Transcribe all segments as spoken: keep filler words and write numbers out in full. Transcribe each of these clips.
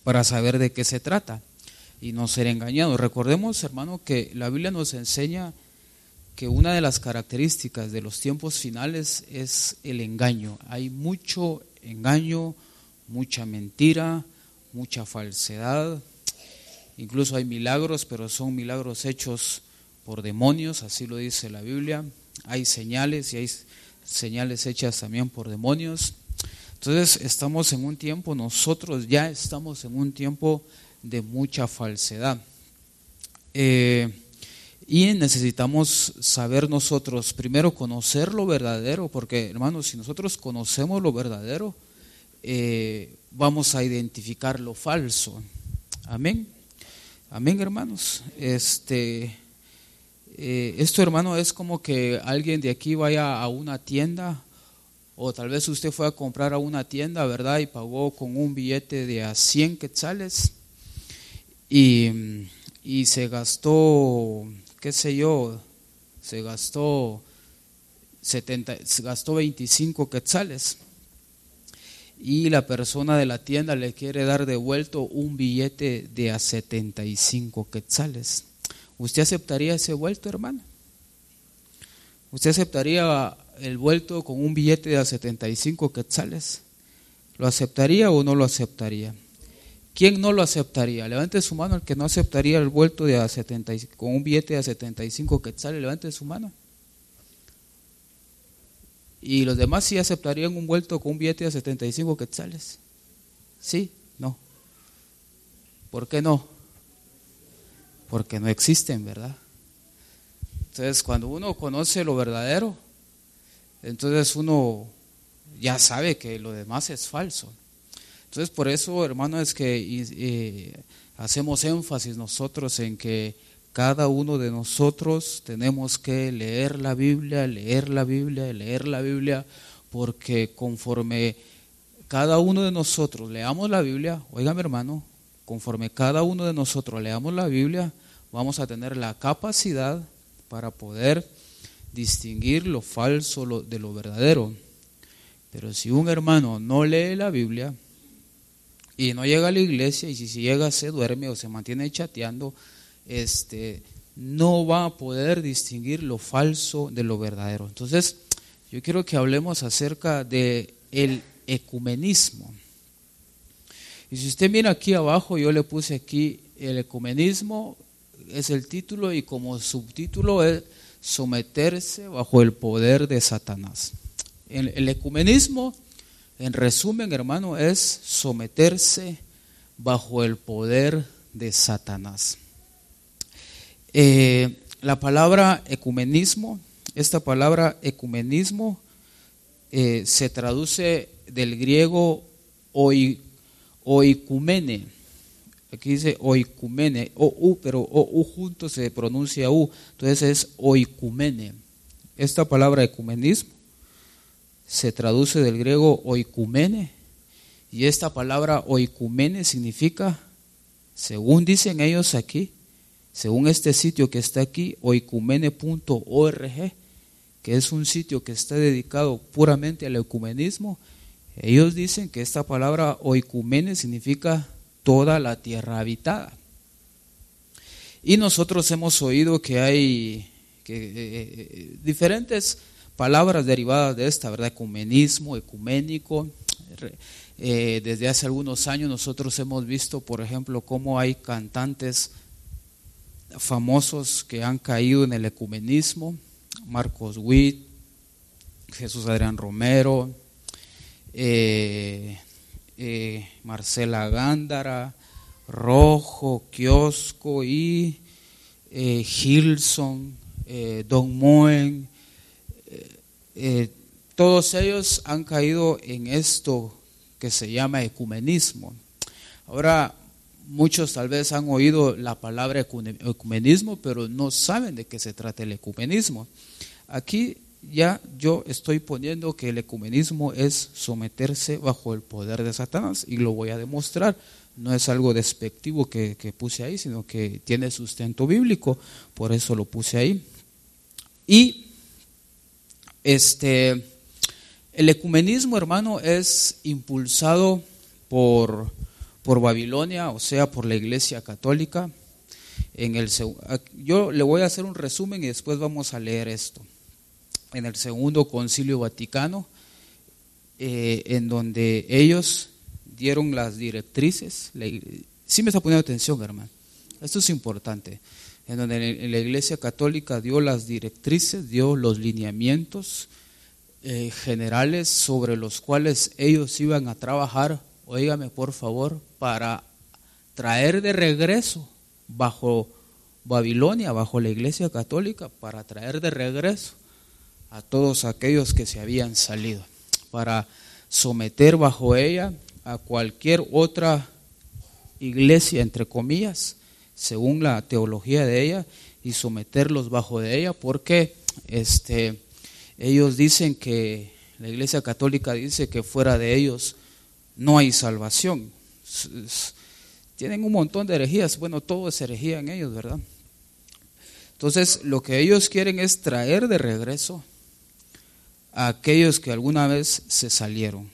para saber de qué se trata y no ser engañados. Recordemos, hermano, que la Biblia nos enseña que una de las características de los tiempos finales es el engaño. Hay mucho engaño, mucha mentira, mucha falsedad. Incluso hay milagros, pero son milagros hechos por demonios, así lo dice la Biblia. Hay señales y hay señales hechas también por demonios. Entonces estamos en un tiempo, nosotros ya estamos en un tiempo de mucha falsedad. Eh, y necesitamos saber nosotros, primero conocer lo verdadero, porque hermanos, si nosotros conocemos lo verdadero, eh, vamos a identificar lo falso. Amén. Amén, hermanos. Este, eh, esto, hermano, es como que alguien de aquí vaya a una tienda, o tal vez usted fue a comprar a una tienda, ¿verdad? Y pagó con un billete de a cien quetzales y, y se gastó, qué sé yo, se gastó setenta, se gastó veinticinco quetzales. Y la persona de la tienda le quiere dar devuelto un billete de a setenta y cinco quetzales. ¿Usted aceptaría ese vuelto, hermano? ¿Usted aceptaría el vuelto con un billete de a setenta y cinco quetzales? ¿Lo aceptaría o no lo aceptaría? ¿Quién no lo aceptaría? Levante su mano el que no aceptaría el vuelto de a setenta con un billete de a setenta y cinco quetzales. Levante su mano. ¿Y los demás sí aceptarían un vuelto con un billete de setenta y cinco quetzales? ¿Sí? No. ¿Por qué no? Porque no existen, ¿verdad? Entonces, cuando uno conoce lo verdadero, entonces uno ya sabe que lo demás es falso. Entonces, por eso, hermano, es que eh, hacemos énfasis nosotros en que cada uno de nosotros tenemos que leer la Biblia, leer la Biblia, leer la Biblia, porque conforme cada uno de nosotros leamos la Biblia, óigame, hermano, conforme cada uno de nosotros leamos la Biblia, vamos a tener la capacidad para poder distinguir lo falso de lo verdadero. Pero si un hermano no lee la Biblia y no llega a la iglesia, y si llega se duerme o se mantiene chateando, este, no va a poder distinguir lo falso de lo verdadero. Entonces, yo quiero que hablemos acerca de el ecumenismo. Y si usted mira aquí abajo, yo le puse aquí el ecumenismo, es el título, y como subtítulo es someterse bajo el poder de Satanás. El, el ecumenismo, en resumen, hermano, es someterse bajo el poder de Satanás. Eh, la palabra ecumenismo, esta palabra ecumenismo eh, se traduce del griego oi, oikumene. Aquí dice oikumene, o u, pero o u junto se pronuncia u, entonces es oikumene. Esta palabra ecumenismo se traduce del griego oikumene, y esta palabra oikumene significa, según dicen ellos aquí, según este sitio que está aquí, oikumene punto org, que es un sitio que está dedicado puramente al ecumenismo, ellos dicen que esta palabra oikumene significa toda la tierra habitada. Y nosotros hemos oído que hay que, eh, diferentes palabras derivadas de esta, ¿verdad? Ecumenismo, ecuménico. Eh, desde hace algunos años nosotros hemos visto, por ejemplo, cómo hay cantantes famosos que han caído en el ecumenismo: Marcos Witt, Jesús Adrián Romero, eh, eh, Marcela Gándara, Rojo, Kiosco y eh, Gilson, eh, Don Moen, eh, eh, todos ellos han caído en esto que se llama ecumenismo. Ahora, muchos tal vez han oído la palabra ecumenismo, pero no saben de qué se trata el ecumenismo. Aquí ya yo estoy poniendo que el ecumenismo es someterse bajo el poder de Satanás, y lo voy a demostrar. No es algo despectivo que, que puse ahí, sino que tiene sustento bíblico, por eso lo puse ahí. Y este, el ecumenismo, hermano, es impulsado por, por Babilonia, o sea, por la Iglesia Católica. En el, yo le voy a hacer un resumen y después vamos a leer esto. En el Segundo Concilio Vaticano, eh, en donde ellos dieron las directrices. Sí me está poniendo atención, hermano. Esto es importante. En donde la Iglesia Católica dio las directrices, dio los lineamientos eh, generales sobre los cuales ellos iban a trabajar, óigame por favor, para traer de regreso bajo Babilonia, bajo la Iglesia Católica, para traer de regreso a todos aquellos que se habían salido, para someter bajo ella a cualquier otra iglesia, entre comillas, según la teología de ella, y someterlos bajo de ella, porque este, ellos dicen que, la Iglesia Católica dice que fuera de ellos no hay salvación. Tienen un montón de herejías, bueno, todo es herejía en ellos, ¿verdad? Entonces, lo que ellos quieren es traer de regreso a aquellos que alguna vez se salieron.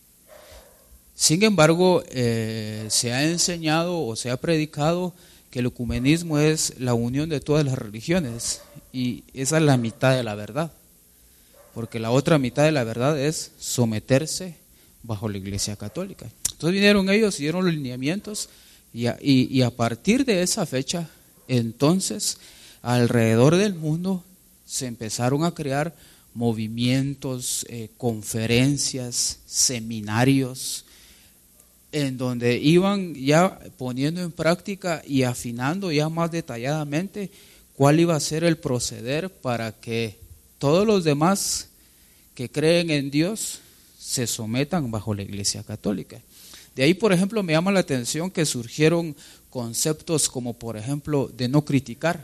Sin embargo, eh, se ha enseñado o se ha predicado que el ecumenismo es la unión de todas las religiones, y esa es la mitad de la verdad, porque la otra mitad de la verdad es someterse bajo la Iglesia Católica. Entonces vinieron ellos y dieron los lineamientos, y a, y, y a partir de esa fecha, entonces, alrededor del mundo se empezaron a crear movimientos, eh, conferencias, seminarios, en donde iban ya poniendo en práctica y afinando ya más detalladamente cuál iba a ser el proceder para que todos los demás que creen en Dios se sometan bajo la Iglesia Católica. De ahí, por ejemplo, me llama la atención que surgieron conceptos como, por ejemplo, de no criticar.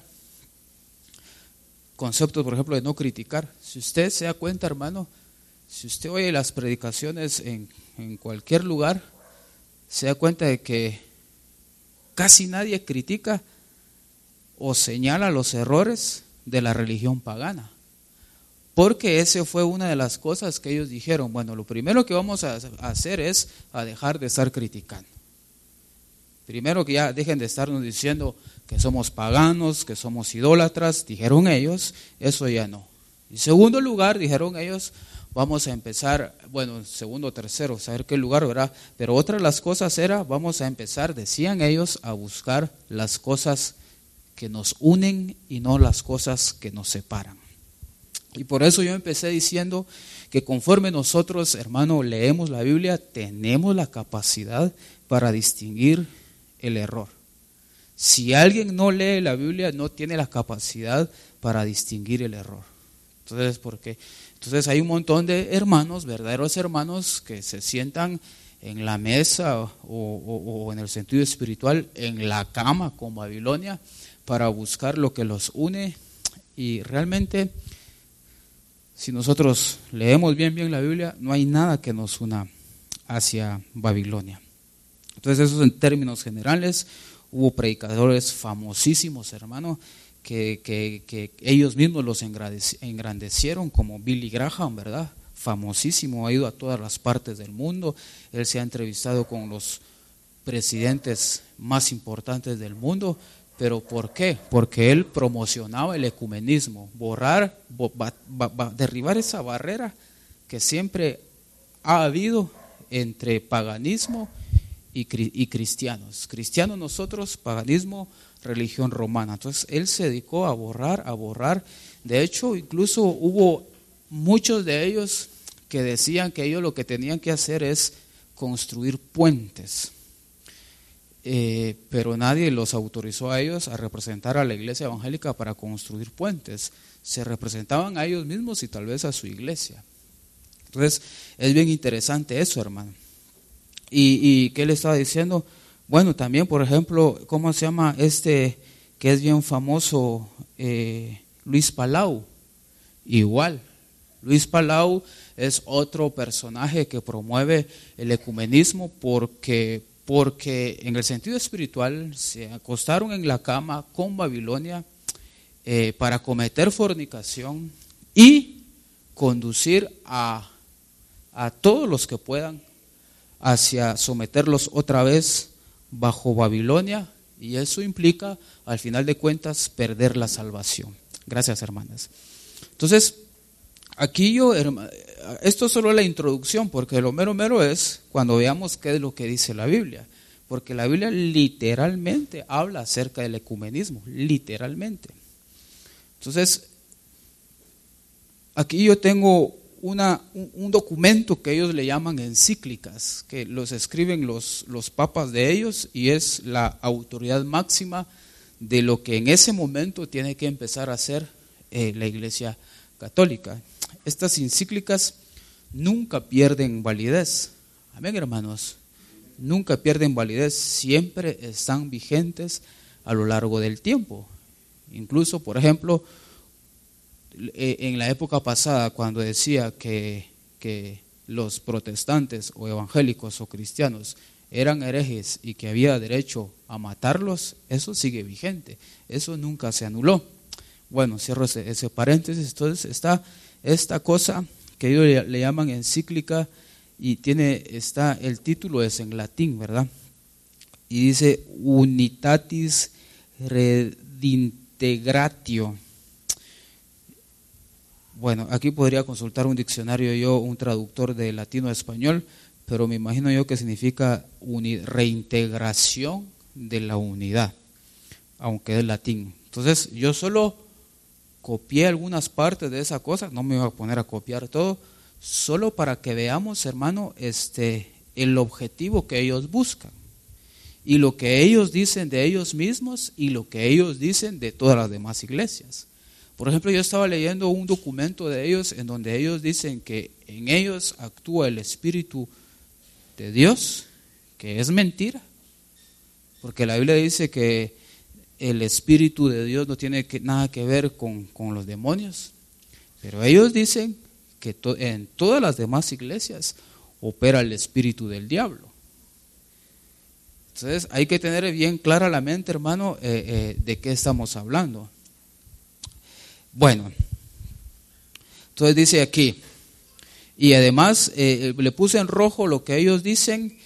Conceptos, por ejemplo, de no criticar. Si usted se da cuenta, hermano, si usted oye las predicaciones en, en cualquier lugar, se da cuenta de que casi nadie critica o señala los errores de la religión pagana, porque esa fue una de las cosas que ellos dijeron. Bueno, lo primero que vamos a hacer es a dejar de estar criticando. Primero que ya dejen de estarnos diciendo que somos paganos, que somos idólatras, dijeron ellos, eso ya no. En segundo lugar, dijeron ellos, vamos a empezar, bueno, segundo, tercero, saber qué lugar, ¿verdad? Pero otra de las cosas era, vamos a empezar, decían ellos, a buscar las cosas que nos unen y no las cosas que nos separan. Y por eso yo empecé diciendo que conforme nosotros, hermano, leemos la Biblia, tenemos la capacidad para distinguir el error. Si alguien no lee la Biblia, no tiene la capacidad para distinguir el error. Entonces, ¿por qué? Entonces hay un montón de hermanos, verdaderos hermanos, que se sientan en la mesa o, o, o en el sentido espiritual, en la cama con Babilonia, para buscar lo que los une. Y realmente, si nosotros leemos bien bien la Biblia, no hay nada que nos una hacia Babilonia. Entonces, eso en términos generales. Hubo predicadores famosísimos, hermano, que, que, que ellos mismos los engrandecieron, como Billy Graham, ¿verdad? Famosísimo, ha ido a todas las partes del mundo. Él se ha entrevistado con los presidentes más importantes del mundo. ¿Pero por qué? Porque él promocionaba el ecumenismo, borrar, bo, ba, ba, ba, derribar esa barrera que siempre ha habido entre paganismo y, y cristianos. Cristianos nosotros, paganismo, religión romana. Entonces él se dedicó a borrar, a borrar. De hecho, incluso hubo muchos de ellos que decían que ellos lo que tenían que hacer es construir puentes. Eh, pero nadie los autorizó a ellos a representar a la iglesia evangélica para construir puentes. Se representaban a ellos mismos y tal vez a su iglesia. Entonces es bien interesante eso, hermano. ¿Y, y qué le estaba diciendo? Bueno, también, por ejemplo, ¿cómo se llama este que es bien famoso? Eh, Luis Palau. Igual, Luis Palau es otro personaje que promueve el ecumenismo porque porque en el sentido espiritual se acostaron en la cama con Babilonia eh, para cometer fornicación y conducir a, a todos los que puedan hacia someterlos otra vez bajo Babilonia, y eso implica, al final de cuentas, perder la salvación. Gracias, hermanas. Entonces, aquí yo, esto es solo la introducción, porque lo mero mero es cuando veamos qué es lo que dice la Biblia, porque la Biblia literalmente habla acerca del ecumenismo, literalmente. Entonces, aquí yo tengo una, un, un documento que ellos le llaman encíclicas, que los escriben los, los papas de ellos, y es la autoridad máxima de lo que en ese momento tiene que empezar a hacer eh, la Iglesia Católica. Estas encíclicas nunca pierden validez. Amén, hermanos. Nunca pierden validez, siempre están vigentes a lo largo del tiempo. Incluso, por ejemplo, en la época pasada, cuando decía que, que los protestantes o evangélicos o cristianos eran herejes y que había derecho a matarlos, eso sigue vigente, eso nunca se anuló. Bueno, cierro ese, ese paréntesis. Entonces está esta cosa que ellos le, le llaman encíclica, y tiene, está, el título es en latín, ¿verdad? Y dice Unitatis Redintegratio. Bueno, aquí podría consultar un diccionario yo, un traductor de latino a español, pero me imagino yo que significa uni, reintegración de la unidad, aunque es latín. Entonces yo solo copié algunas partes de esa cosa, no me iba a poner a copiar todo, solo para que veamos, hermano, este, el objetivo que ellos buscan, y lo que ellos dicen de ellos mismos, y lo que ellos dicen de todas las demás iglesias. Por ejemplo, yo estaba leyendo un documento de ellos en donde ellos dicen que en ellos actúa el Espíritu de Dios, que es mentira, porque la Biblia dice que el Espíritu de Dios no tiene que, nada que ver con, con los demonios, pero ellos dicen que to, en todas las demás iglesias opera el espíritu del diablo. Entonces hay que tener bien clara la mente, hermano, eh, eh, de qué estamos hablando. Bueno, entonces dice aquí, y además eh, le puse en rojo lo que ellos dicen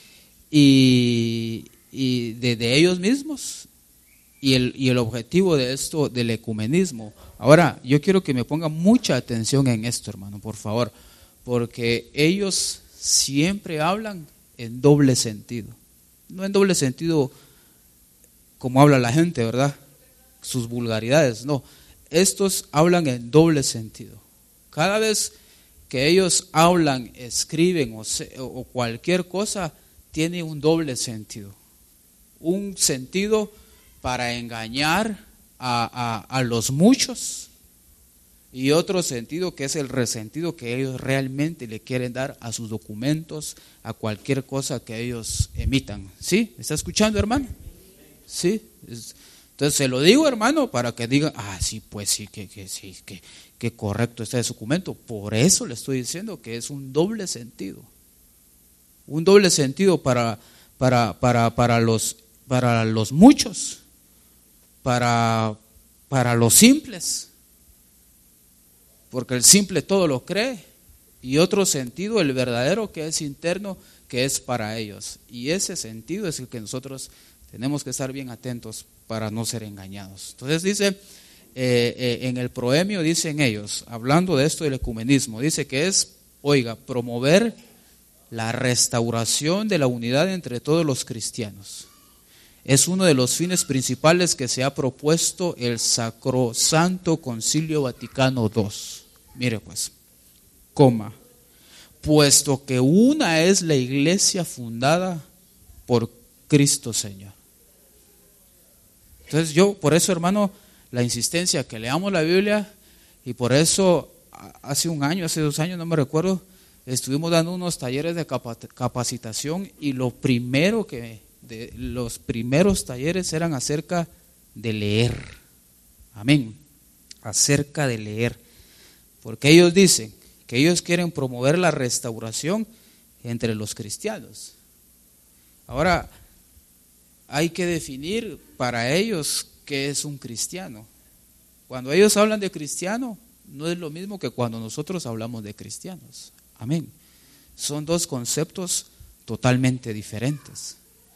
y, y de, de ellos mismos, y el, y el objetivo de esto, del ecumenismo. Ahora, yo quiero que me pongan mucha atención en esto, hermano, por favor, porque ellos siempre hablan en doble sentido. No en doble sentido como habla la gente, ¿verdad? Sus vulgaridades, no. Estos hablan en doble sentido. Cada vez que ellos hablan, escriben o, se, o cualquier cosa, tiene un doble sentido. Un sentido para engañar a, a, a los muchos, y otro sentido que es el resentido que ellos realmente le quieren dar a sus documentos, a cualquier cosa que ellos emitan. ¿Sí? ¿Me está escuchando, hermano? ¿Sí? Entonces se lo digo, hermano, para que digan, ah, sí, pues sí, que, que sí, que, que correcto está ese documento. Por eso le estoy diciendo que es un doble sentido. Un doble sentido para, para, para, para, los, para los muchos, para, para los simples, porque el simple todo lo cree, y otro sentido, el verdadero, que es interno, que es para ellos. Y ese sentido es el que nosotros tenemos que estar bien atentos para no ser engañados. Entonces dice, eh, eh, en el proemio dicen ellos, hablando de esto del ecumenismo, dice que es, oiga, promover la restauración de la unidad entre todos los cristianos. Es uno de los fines principales que se ha propuesto el Sacrosanto Concilio Vaticano segundo. Mire pues, coma, puesto que una es la iglesia fundada por Cristo Señor. Entonces yo, por eso, hermano, la insistencia que leamos la Biblia, y por eso hace un año, hace dos años, no me recuerdo, estuvimos dando unos talleres de capacitación, y lo primero que, de, los primeros talleres eran acerca de leer. Amén. Acerca de leer. Porque ellos dicen que ellos quieren promover la restauración entre los cristianos. Ahora, hay que definir para ellos qué es un cristiano. Cuando ellos hablan de cristiano, no es lo mismo que cuando nosotros hablamos de cristianos. Amén. Son dos conceptos totalmente diferentes.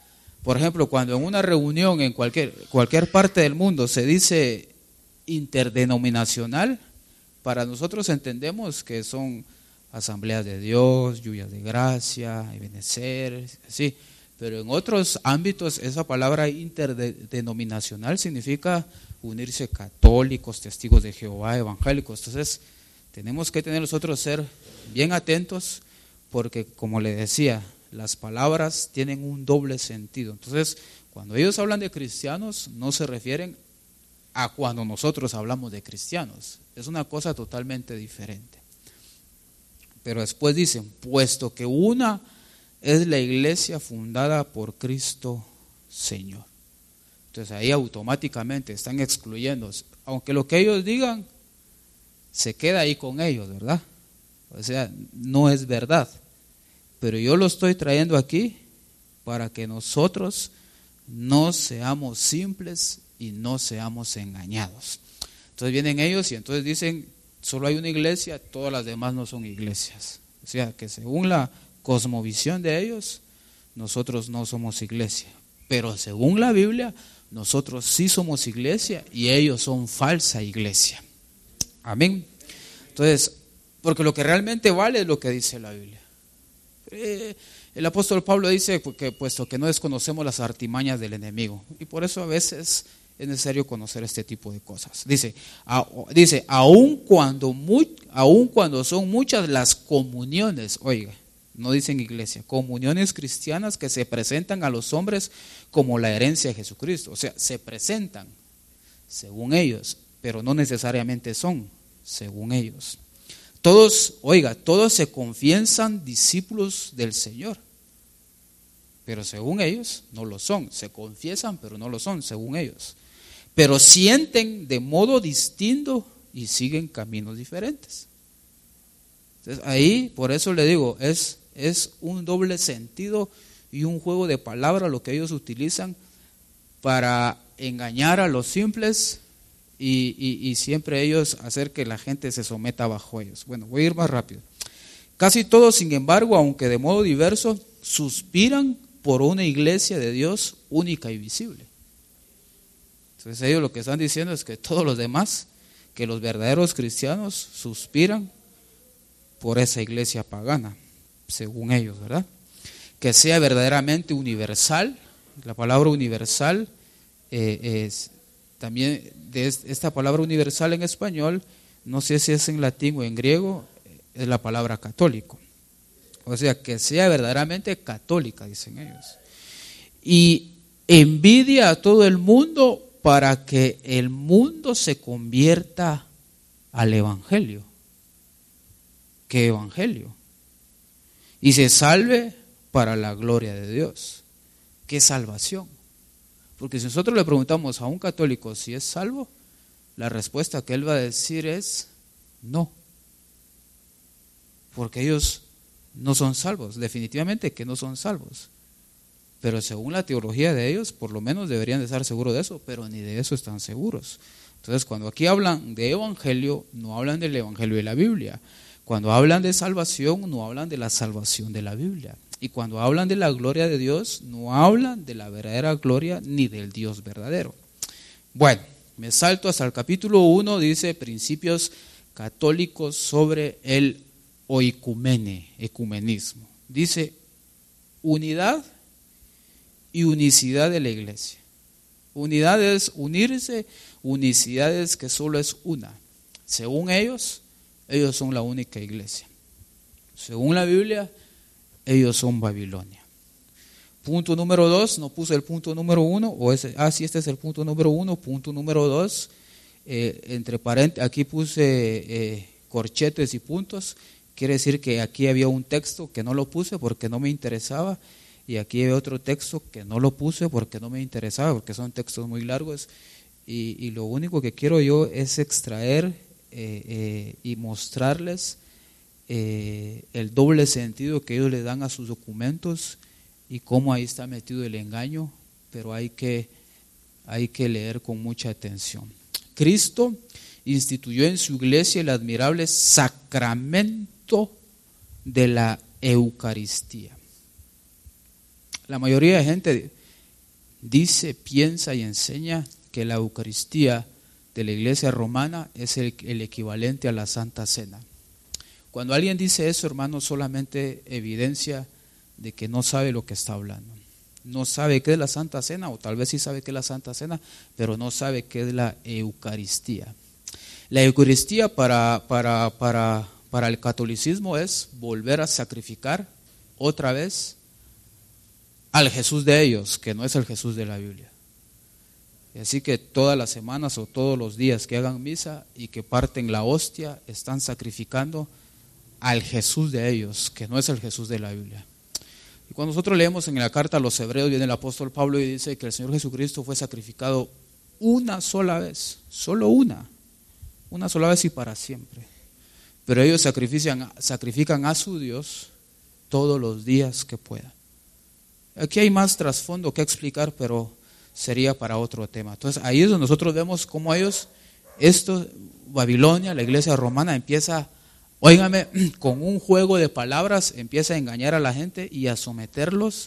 Por ejemplo, cuando en una reunión en cualquier, cualquier parte del mundo se dice interdenominacional, para nosotros entendemos que son asambleas de Dios, lluvias de gracia, Ebenecer, así. Pero en otros ámbitos esa palabra interdenominacional significa unirse católicos, testigos de Jehová, evangélicos. Entonces tenemos que tener nosotros ser bien atentos porque, como le decía, las palabras tienen un doble sentido. Entonces, cuando ellos hablan de cristianos, no se refieren a cuando nosotros hablamos de cristianos. Es una cosa totalmente diferente. Pero después dicen, puesto que una es la iglesia fundada por Cristo Señor. Entonces ahí automáticamente están excluyendo, aunque lo que ellos digan se queda ahí con ellos, ¿verdad? O sea, no es verdad. Pero yo lo estoy trayendo aquí para que nosotros no seamos simples y no seamos engañados. Entonces vienen ellos y entonces dicen, solo hay una iglesia, todas las demás no son iglesias. O sea, que según la cosmovisión de ellos, nosotros no somos iglesia. Pero según la Biblia, nosotros sí somos iglesia y ellos son falsa iglesia. Amén. Entonces, porque lo que realmente vale es lo que dice la Biblia. Eh, el apóstol Pablo dice que puesto que no desconocemos las artimañas del enemigo, y por eso a veces es necesario conocer este tipo de cosas. Dice, a, dice aun cuando muy, aun cuando son muchas las comuniones, oiga, no dicen iglesia, comuniones cristianas que se presentan a los hombres como la herencia de Jesucristo, o sea, se presentan según ellos, pero no necesariamente son según ellos. Todos, oiga, todos se confiesan discípulos del Señor, pero según ellos no lo son. Se confiesan, pero no lo son, según ellos. Pero sienten de modo distinto y siguen caminos diferentes. Entonces ahí, por eso le digo, es, es un doble sentido y un juego de palabras lo que ellos utilizan para engañar a los simples. Y, y, y siempre ellos hacer que la gente se someta bajo ellos. Bueno, voy a ir más rápido. Casi todos, sin embargo, aunque de modo diverso, suspiran por una iglesia de Dios única y visible. Entonces ellos lo que están diciendo es que todos los demás, que los verdaderos cristianos suspiran por esa iglesia pagana, según ellos, ¿verdad? Que sea verdaderamente universal. La palabra universal eh, es también de esta palabra universal en español, no sé si es en latín o en griego, es la palabra católico. O sea, que sea verdaderamente católica, dicen ellos. Y envidia a todo el mundo para que el mundo se convierta al evangelio. ¿Qué evangelio? Y se salve para la gloria de Dios. ¿Qué salvación? Porque si nosotros le preguntamos a un católico si es salvo, la respuesta que él va a decir es no. Porque ellos no son salvos, definitivamente que no son salvos. Pero según la teología de ellos, por lo menos deberían de estar seguros de eso, pero ni de eso están seguros. Entonces, cuando aquí hablan de evangelio, no hablan del evangelio de la Biblia. Cuando hablan de salvación, no hablan de la salvación de la Biblia. Y cuando hablan de la gloria de Dios, no hablan de la verdadera gloria ni del Dios verdadero. Bueno, me salto hasta el capítulo uno, dice principios católicos sobre el oikumene, ecumenismo. Dice unidad y unicidad de la iglesia. Unidad es unirse, unicidad es que solo es una. Según ellos, ellos son la única iglesia. Según la Biblia, ellos son Babilonia. Punto número dos, no puse el punto número uno, o ese, ah, sí, este es el punto número uno. Punto número dos, eh, entre paréntesis, aquí puse eh, corchetes y puntos. Quiere decir que aquí había un texto que no lo puse porque no me interesaba, y aquí hay otro texto que no lo puse porque no me interesaba, porque son textos muy largos, y, y lo único que quiero yo es extraer eh, eh, y mostrarles eh, el doble sentido que ellos le dan a sus documentos y cómo ahí está metido el engaño, pero hay que, hay que leer con mucha atención. Cristo instituyó en su iglesia el admirable sacramento de la Eucaristía. La mayoría de gente dice, piensa y enseña que la Eucaristía de la Iglesia romana es el, el equivalente a la Santa Cena. Cuando alguien dice eso, hermano, solamente evidencia de que no sabe lo que está hablando. No sabe qué es la Santa Cena, o tal vez sí sabe qué es la Santa Cena, pero no sabe qué es la Eucaristía. La Eucaristía para, para, para, para el catolicismo es volver a sacrificar otra vez al Jesús de ellos, que no es el Jesús de la Biblia. Así que todas las semanas o todos los días que hagan misa y que parten la hostia, están sacrificando al Jesús de ellos, que no es el Jesús de la Biblia. Y cuando nosotros leemos en la carta a los Hebreos, viene el apóstol Pablo y dice que el Señor Jesucristo fue sacrificado una sola vez, solo una, una sola vez y para siempre. Pero ellos sacrifican, sacrifican a su Dios todos los días que puedan. Aquí hay más trasfondo que explicar, pero sería para otro tema. Entonces ahí es donde nosotros vemos cómo ellos, esto, Babilonia, la iglesia romana empieza, óigame, con un juego de palabras, empieza a engañar a la gente y a someterlos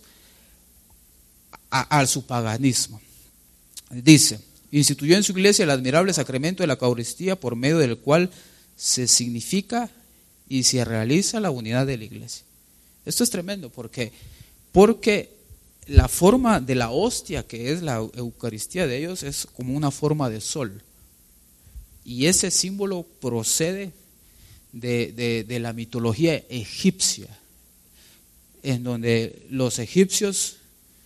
a, a su paganismo. Dice, instituyó en su iglesia el admirable sacramento de la Eucaristía, por medio del cual se significa y se realiza la unidad de la iglesia. Esto es tremendo porque, porque la forma de la hostia, que es la Eucaristía de ellos, es como una forma de sol. Y ese símbolo procede de, de, de la mitología egipcia, en donde los egipcios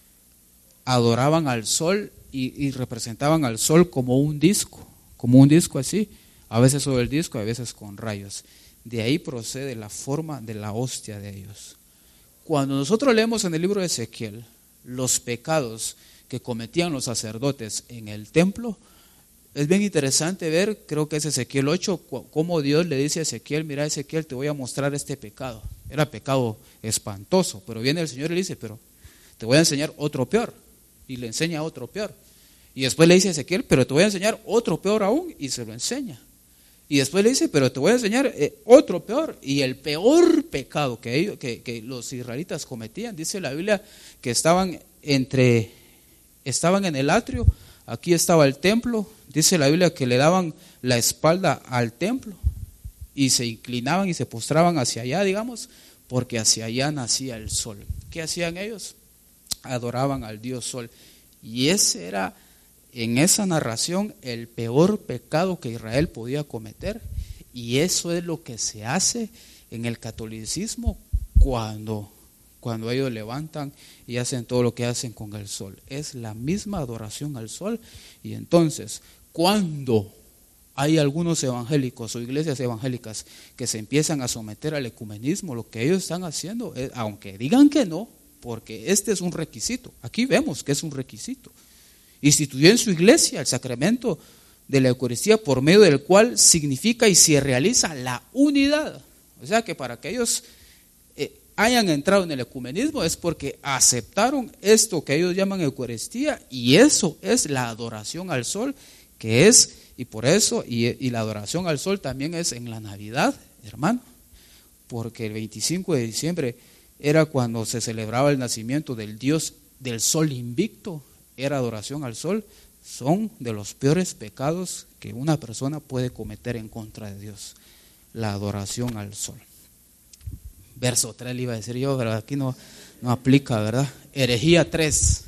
adoraban al sol y, y representaban al sol como un disco, como un disco así, a veces sobre el disco, a veces con rayos. De ahí procede la forma de la hostia de ellos. Cuando nosotros leemos en el libro de Ezequiel los pecados que cometían los sacerdotes en el templo, es bien interesante ver, creo que es Ezequiel ocho, cómo Dios le dice a Ezequiel, mira Ezequiel, te voy a mostrar este pecado. Era pecado espantoso, pero viene el Señor y le dice, pero te voy a enseñar otro peor, y le enseña otro peor. Y después le dice a Ezequiel, pero te voy a enseñar otro peor aún, y se lo enseña. Y después le dice, pero te voy a enseñar eh, otro peor. Y el peor pecado que, ellos, que, que los israelitas cometían, dice la Biblia, que estaban entre, estaban en el atrio, aquí estaba el templo, dice la Biblia que le daban la espalda al templo y se inclinaban y se postraban hacia allá, digamos, porque hacia allá nacía el sol. ¿Qué hacían ellos? Adoraban al Dios Sol. Y ese era, en esa narración, el peor pecado que Israel podía cometer, y eso es lo que se hace en el catolicismo cuando, cuando ellos levantan y hacen todo lo que hacen con el sol. Es la misma adoración al sol. Y entonces, cuando hay algunos evangélicos o iglesias evangélicas que se empiezan a someter al ecumenismo, lo que ellos están haciendo es, aunque digan que no, porque este es un requisito, aquí vemos que es un requisito, instituyó en su iglesia el sacramento de la Eucaristía, por medio del cual significa y se realiza la unidad. O sea que para que ellos eh, hayan entrado en el ecumenismo es porque aceptaron esto que ellos llaman Eucaristía, y eso es la adoración al sol, que es, y por eso, y, y la adoración al sol también es en la Navidad, hermano, porque el veinticinco de diciembre era cuando se celebraba el nacimiento del Dios del sol invicto. Era adoración al sol. Son de los peores pecados que una persona puede cometer en contra de Dios, la adoración al sol. Verso tres le iba a decir yo, pero aquí no, no aplica, ¿verdad? Herejía tres.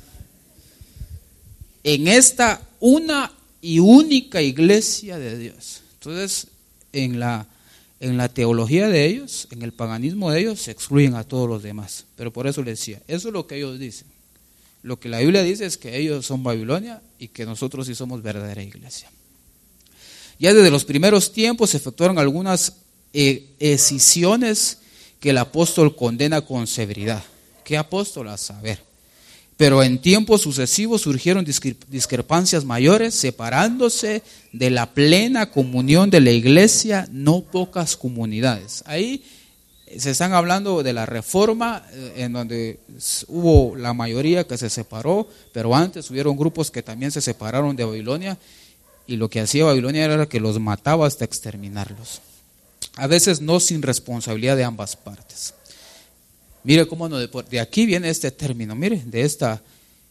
En esta una y única iglesia de Dios. Entonces, en la, en la teología de ellos, en el paganismo de ellos, se excluyen a todos los demás. Pero por eso les decía, eso es lo que ellos dicen. Lo que la Biblia dice es que ellos son Babilonia y que nosotros sí somos verdadera iglesia. Ya desde los primeros tiempos se efectuaron algunas eh, escisiones que el apóstol condena con severidad. ¿Qué apóstol? A saber. Pero en tiempos sucesivos surgieron discrepancias mayores, separándose de la plena comunión de la iglesia no pocas comunidades. Ahí se están hablando de la reforma, en donde hubo la mayoría que se separó, pero antes hubieron grupos que también se separaron de Babilonia, y lo que hacía Babilonia era que los mataba hasta exterminarlos. A veces no sin responsabilidad de ambas partes. Mire cómo no, de aquí viene este término, mire, de esta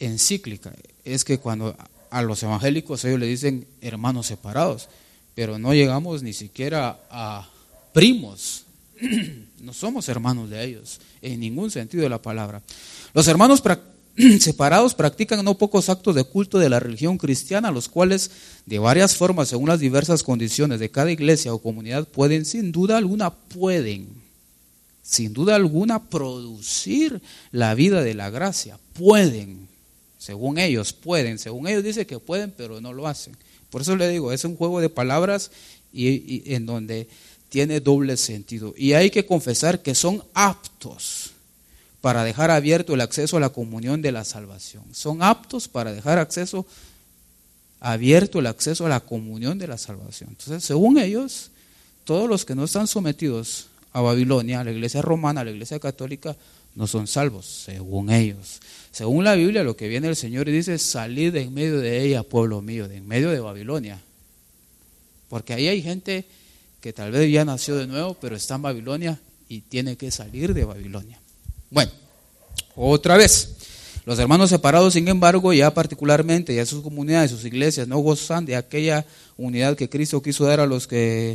encíclica es que cuando a los evangélicos ellos le dicen hermanos separados, pero no llegamos ni siquiera a primos, no somos hermanos de ellos, en ningún sentido de la palabra. Los hermanos pra- separados practican no pocos actos de culto de la religión cristiana, los cuales de varias formas, según las diversas condiciones de cada iglesia o comunidad, pueden, sin duda alguna, pueden, sin duda alguna, producir la vida de la gracia, pueden, según ellos pueden, según ellos dicen que pueden, pero no lo hacen. Por eso le digo, es un juego de palabras y, y en donde tiene doble sentido. Y hay que confesar que son aptos para dejar abierto el acceso a la comunión de la salvación. Son aptos para dejar acceso abierto el acceso a la comunión de la salvación. Entonces, según ellos, todos los que no están sometidos a Babilonia, a la iglesia romana, a la iglesia católica, no son salvos, según ellos. Según la Biblia, lo que viene el Señor y dice, salid de en medio de ella, pueblo mío, de en medio de Babilonia. Porque ahí hay gente que tal vez ya nació de nuevo, pero está en Babilonia y tiene que salir de Babilonia. Bueno, otra vez, los hermanos separados, sin embargo, ya particularmente, ya sus comunidades, sus iglesias, no gozan de aquella unidad que Cristo quiso dar a los que,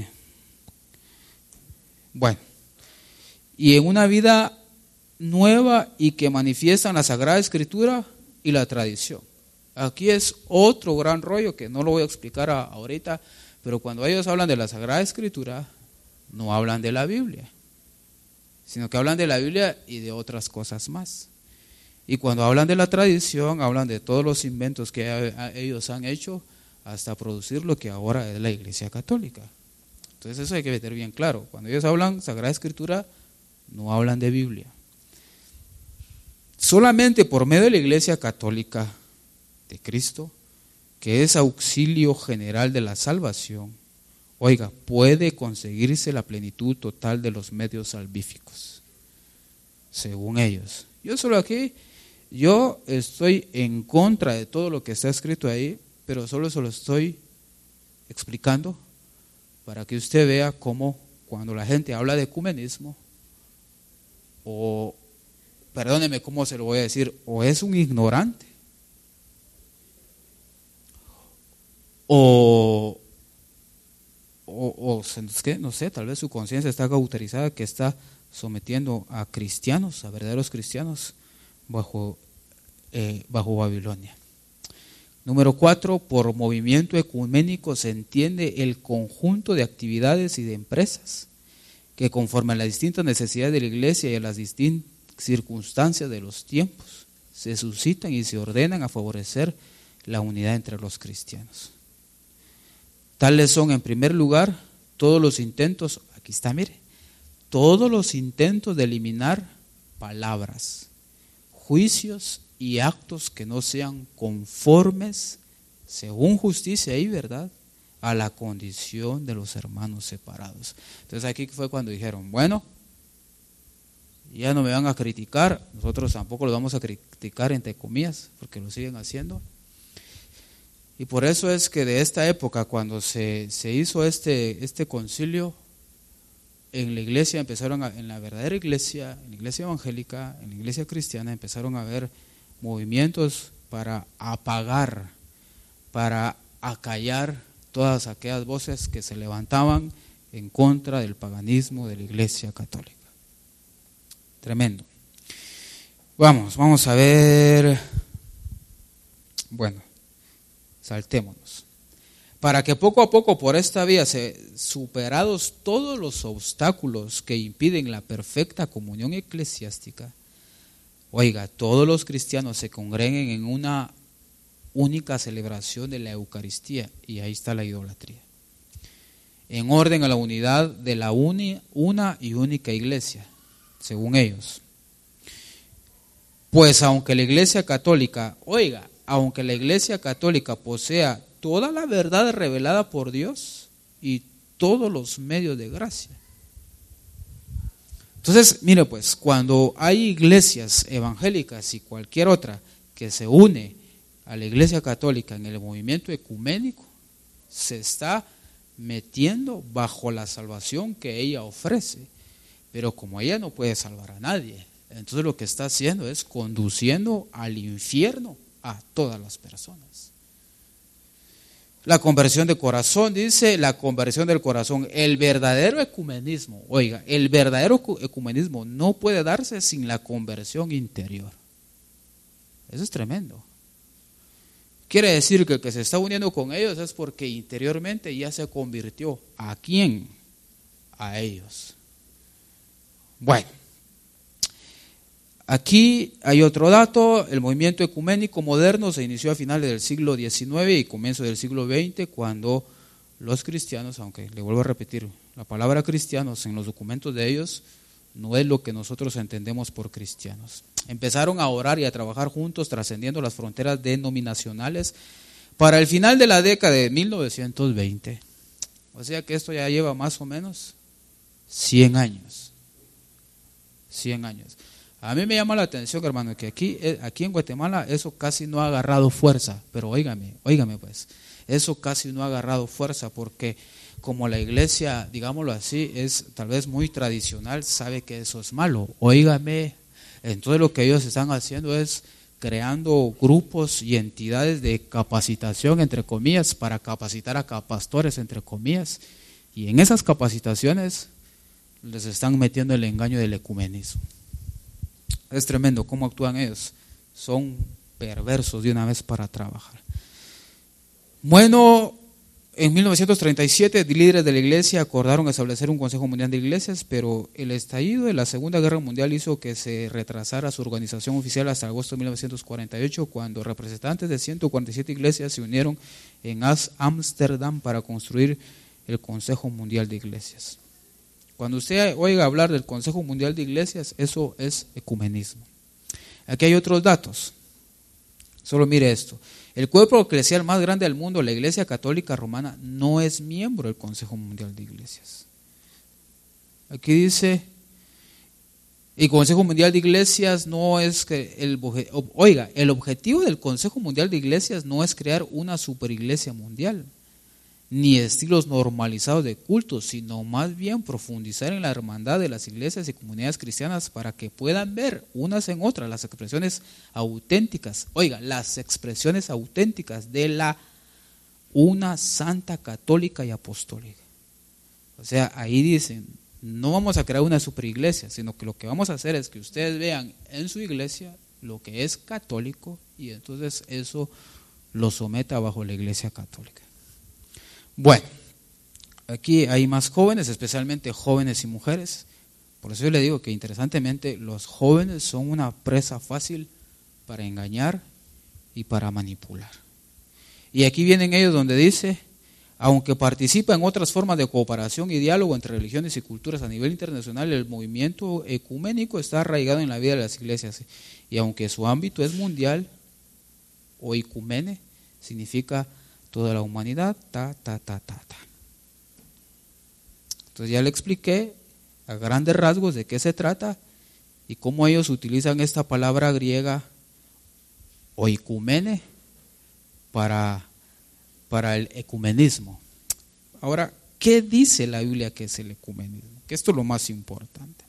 bueno, y en una vida nueva y que manifiestan la Sagrada Escritura y la tradición. Aquí es otro gran rollo que no lo voy a explicar a, ahorita, pero cuando ellos hablan de la Sagrada Escritura, no hablan de la Biblia, sino que hablan de la Biblia y de otras cosas más. Y cuando hablan de la tradición, hablan de todos los inventos que ellos han hecho hasta producir lo que ahora es la Iglesia Católica. Entonces eso hay que meter bien claro. Cuando ellos hablan Sagrada Escritura, no hablan de Biblia. Solamente por medio de la Iglesia Católica de Cristo, que es auxilio general de la salvación, oiga, puede conseguirse la plenitud total de los medios salvíficos, según ellos. Yo solo aquí, yo estoy en contra de todo lo que está escrito ahí, pero solo se lo estoy explicando para que usted vea cómo cuando la gente habla de ecumenismo, o, perdóneme cómo se lo voy a decir, o es un ignorante, o... O, o ¿qué? No sé, tal vez su conciencia está cauterizada, que está sometiendo a cristianos, a verdaderos cristianos, bajo, eh, bajo Babilonia. Número cuatro, por movimiento ecuménico se entiende el conjunto de actividades y de empresas que conforme a las distintas necesidades de la iglesia y a las distintas circunstancias de los tiempos se suscitan y se ordenan a favorecer la unidad entre los cristianos. Tales son, en primer lugar, todos los intentos, aquí está, mire, todos los intentos de eliminar palabras, juicios y actos que no sean conformes, según justicia y verdad, a la condición de los hermanos separados. Entonces aquí fue cuando dijeron, bueno, ya no me van a criticar, nosotros tampoco los vamos a criticar entre comillas, porque lo siguen haciendo. Y por eso es que de esta época, cuando se, se hizo este, este concilio, en la iglesia empezaron, a, en la verdadera iglesia, en la iglesia evangélica, en la iglesia cristiana, empezaron a haber movimientos para apagar, para acallar todas aquellas voces que se levantaban en contra del paganismo de la iglesia católica. Tremendo. Vamos, vamos a ver, bueno. Saltémonos. Para que poco a poco por esta vía, se, superados todos los obstáculos que impiden la perfecta comunión eclesiástica, oiga, todos los cristianos se congreguen en una única celebración de la Eucaristía, y ahí está la idolatría, en orden a la unidad de la uni, una y única iglesia, según ellos. Pues aunque la iglesia católica, oiga, aunque la iglesia católica posea toda la verdad revelada por Dios y todos los medios de gracia. Entonces, mire pues, cuando hay iglesias evangélicas y cualquier otra que se une a la iglesia católica en el movimiento ecuménico, se está metiendo bajo la salvación que ella ofrece, pero como ella no puede salvar a nadie, entonces lo que está haciendo es conduciendo al infierno a todas las personas. La conversión de corazón, dice, la conversión del corazón, el verdadero ecumenismo, oiga, el verdadero ecumenismo no puede darse sin la conversión interior. Eso es tremendo. Quiere decir que el que se está uniendo con ellos es porque interiormente ya se convirtió. ¿A quién? A ellos. Bueno, aquí hay otro dato. El movimiento ecuménico moderno se inició a finales del siglo diecinueve y comienzo del siglo veinte, cuando los cristianos, aunque le vuelvo a repetir, la palabra cristianos en los documentos de ellos no es lo que nosotros entendemos por cristianos. Empezaron a orar y a trabajar juntos, trascendiendo las fronteras denominacionales, para el final de la década de mil novecientos veinte. O sea que esto ya lleva más o menos cien años. cien años. A mí me llama la atención, hermano, que aquí, aquí en Guatemala eso casi no ha agarrado fuerza, pero óigame, óigame pues, eso casi no ha agarrado fuerza porque como la iglesia, digámoslo así, es tal vez muy tradicional, sabe que eso es malo. Óigame, entonces lo que ellos están haciendo es creando grupos y entidades de capacitación, entre comillas, para capacitar a pastores, entre comillas, y en esas capacitaciones les están metiendo el engaño del ecumenismo. Es tremendo cómo actúan ellos, son perversos de una vez para trabajar. Bueno, en mil novecientos treinta y siete, líderes de la iglesia acordaron establecer un Consejo Mundial de Iglesias, pero el estallido de la Segunda Guerra Mundial hizo que se retrasara su organización oficial hasta agosto de mil novecientos cuarenta y ocho, cuando representantes de ciento cuarenta y siete iglesias se unieron en Ámsterdam para construir el Consejo Mundial de Iglesias. Cuando usted oiga hablar del Consejo Mundial de Iglesias, eso es ecumenismo. Aquí hay otros datos. Solo mire esto. El cuerpo eclesial más grande del mundo, la Iglesia Católica Romana, no es miembro del Consejo Mundial de Iglesias. Aquí dice, el Consejo Mundial de Iglesias no es que el, oiga, el objetivo del Consejo Mundial de Iglesias no es crear una superiglesia mundial, ni estilos normalizados de culto, sino más bien profundizar en la hermandad de las iglesias y comunidades cristianas para que puedan ver unas en otras las expresiones auténticas, oiga, las expresiones auténticas de la una santa católica y apostólica. O sea, ahí dicen, no vamos a crear una superiglesia, sino que lo que vamos a hacer es que ustedes vean en su iglesia lo que es católico y entonces eso lo someta bajo la iglesia católica. Bueno, aquí hay más jóvenes, especialmente jóvenes y mujeres. Por eso yo le digo que interesantemente los jóvenes son una presa fácil para engañar y para manipular. Y aquí vienen ellos donde dice, aunque participa en otras formas de cooperación y diálogo entre religiones y culturas a nivel internacional, el movimiento ecuménico está arraigado en la vida de las iglesias. Y aunque su ámbito es mundial, o ecumene, significa toda la humanidad, ta, ta, ta, ta, ta. Entonces ya le expliqué a grandes rasgos de qué se trata y cómo ellos utilizan esta palabra griega oikumene para, para el ecumenismo. Ahora, ¿qué dice la Biblia que es el ecumenismo? Que esto es lo más importante.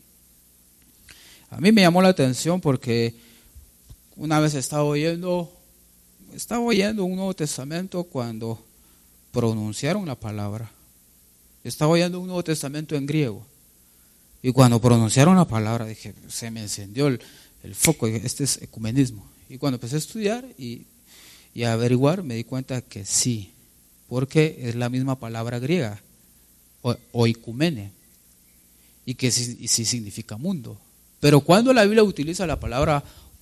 A mí me llamó la atención porque una vez estaba oyendo Estaba oyendo un Nuevo Testamento cuando pronunciaron la palabra. Estaba oyendo un Nuevo Testamento en griego. Y cuando pronunciaron la palabra, dije, se me encendió el, el foco. Dije, este es ecumenismo. Y cuando empecé a estudiar y, y a averiguar, me di cuenta que sí. Porque es la misma palabra griega, o, oikumene. Y que sí, y sí significa mundo. Pero cuando la Biblia utiliza la palabra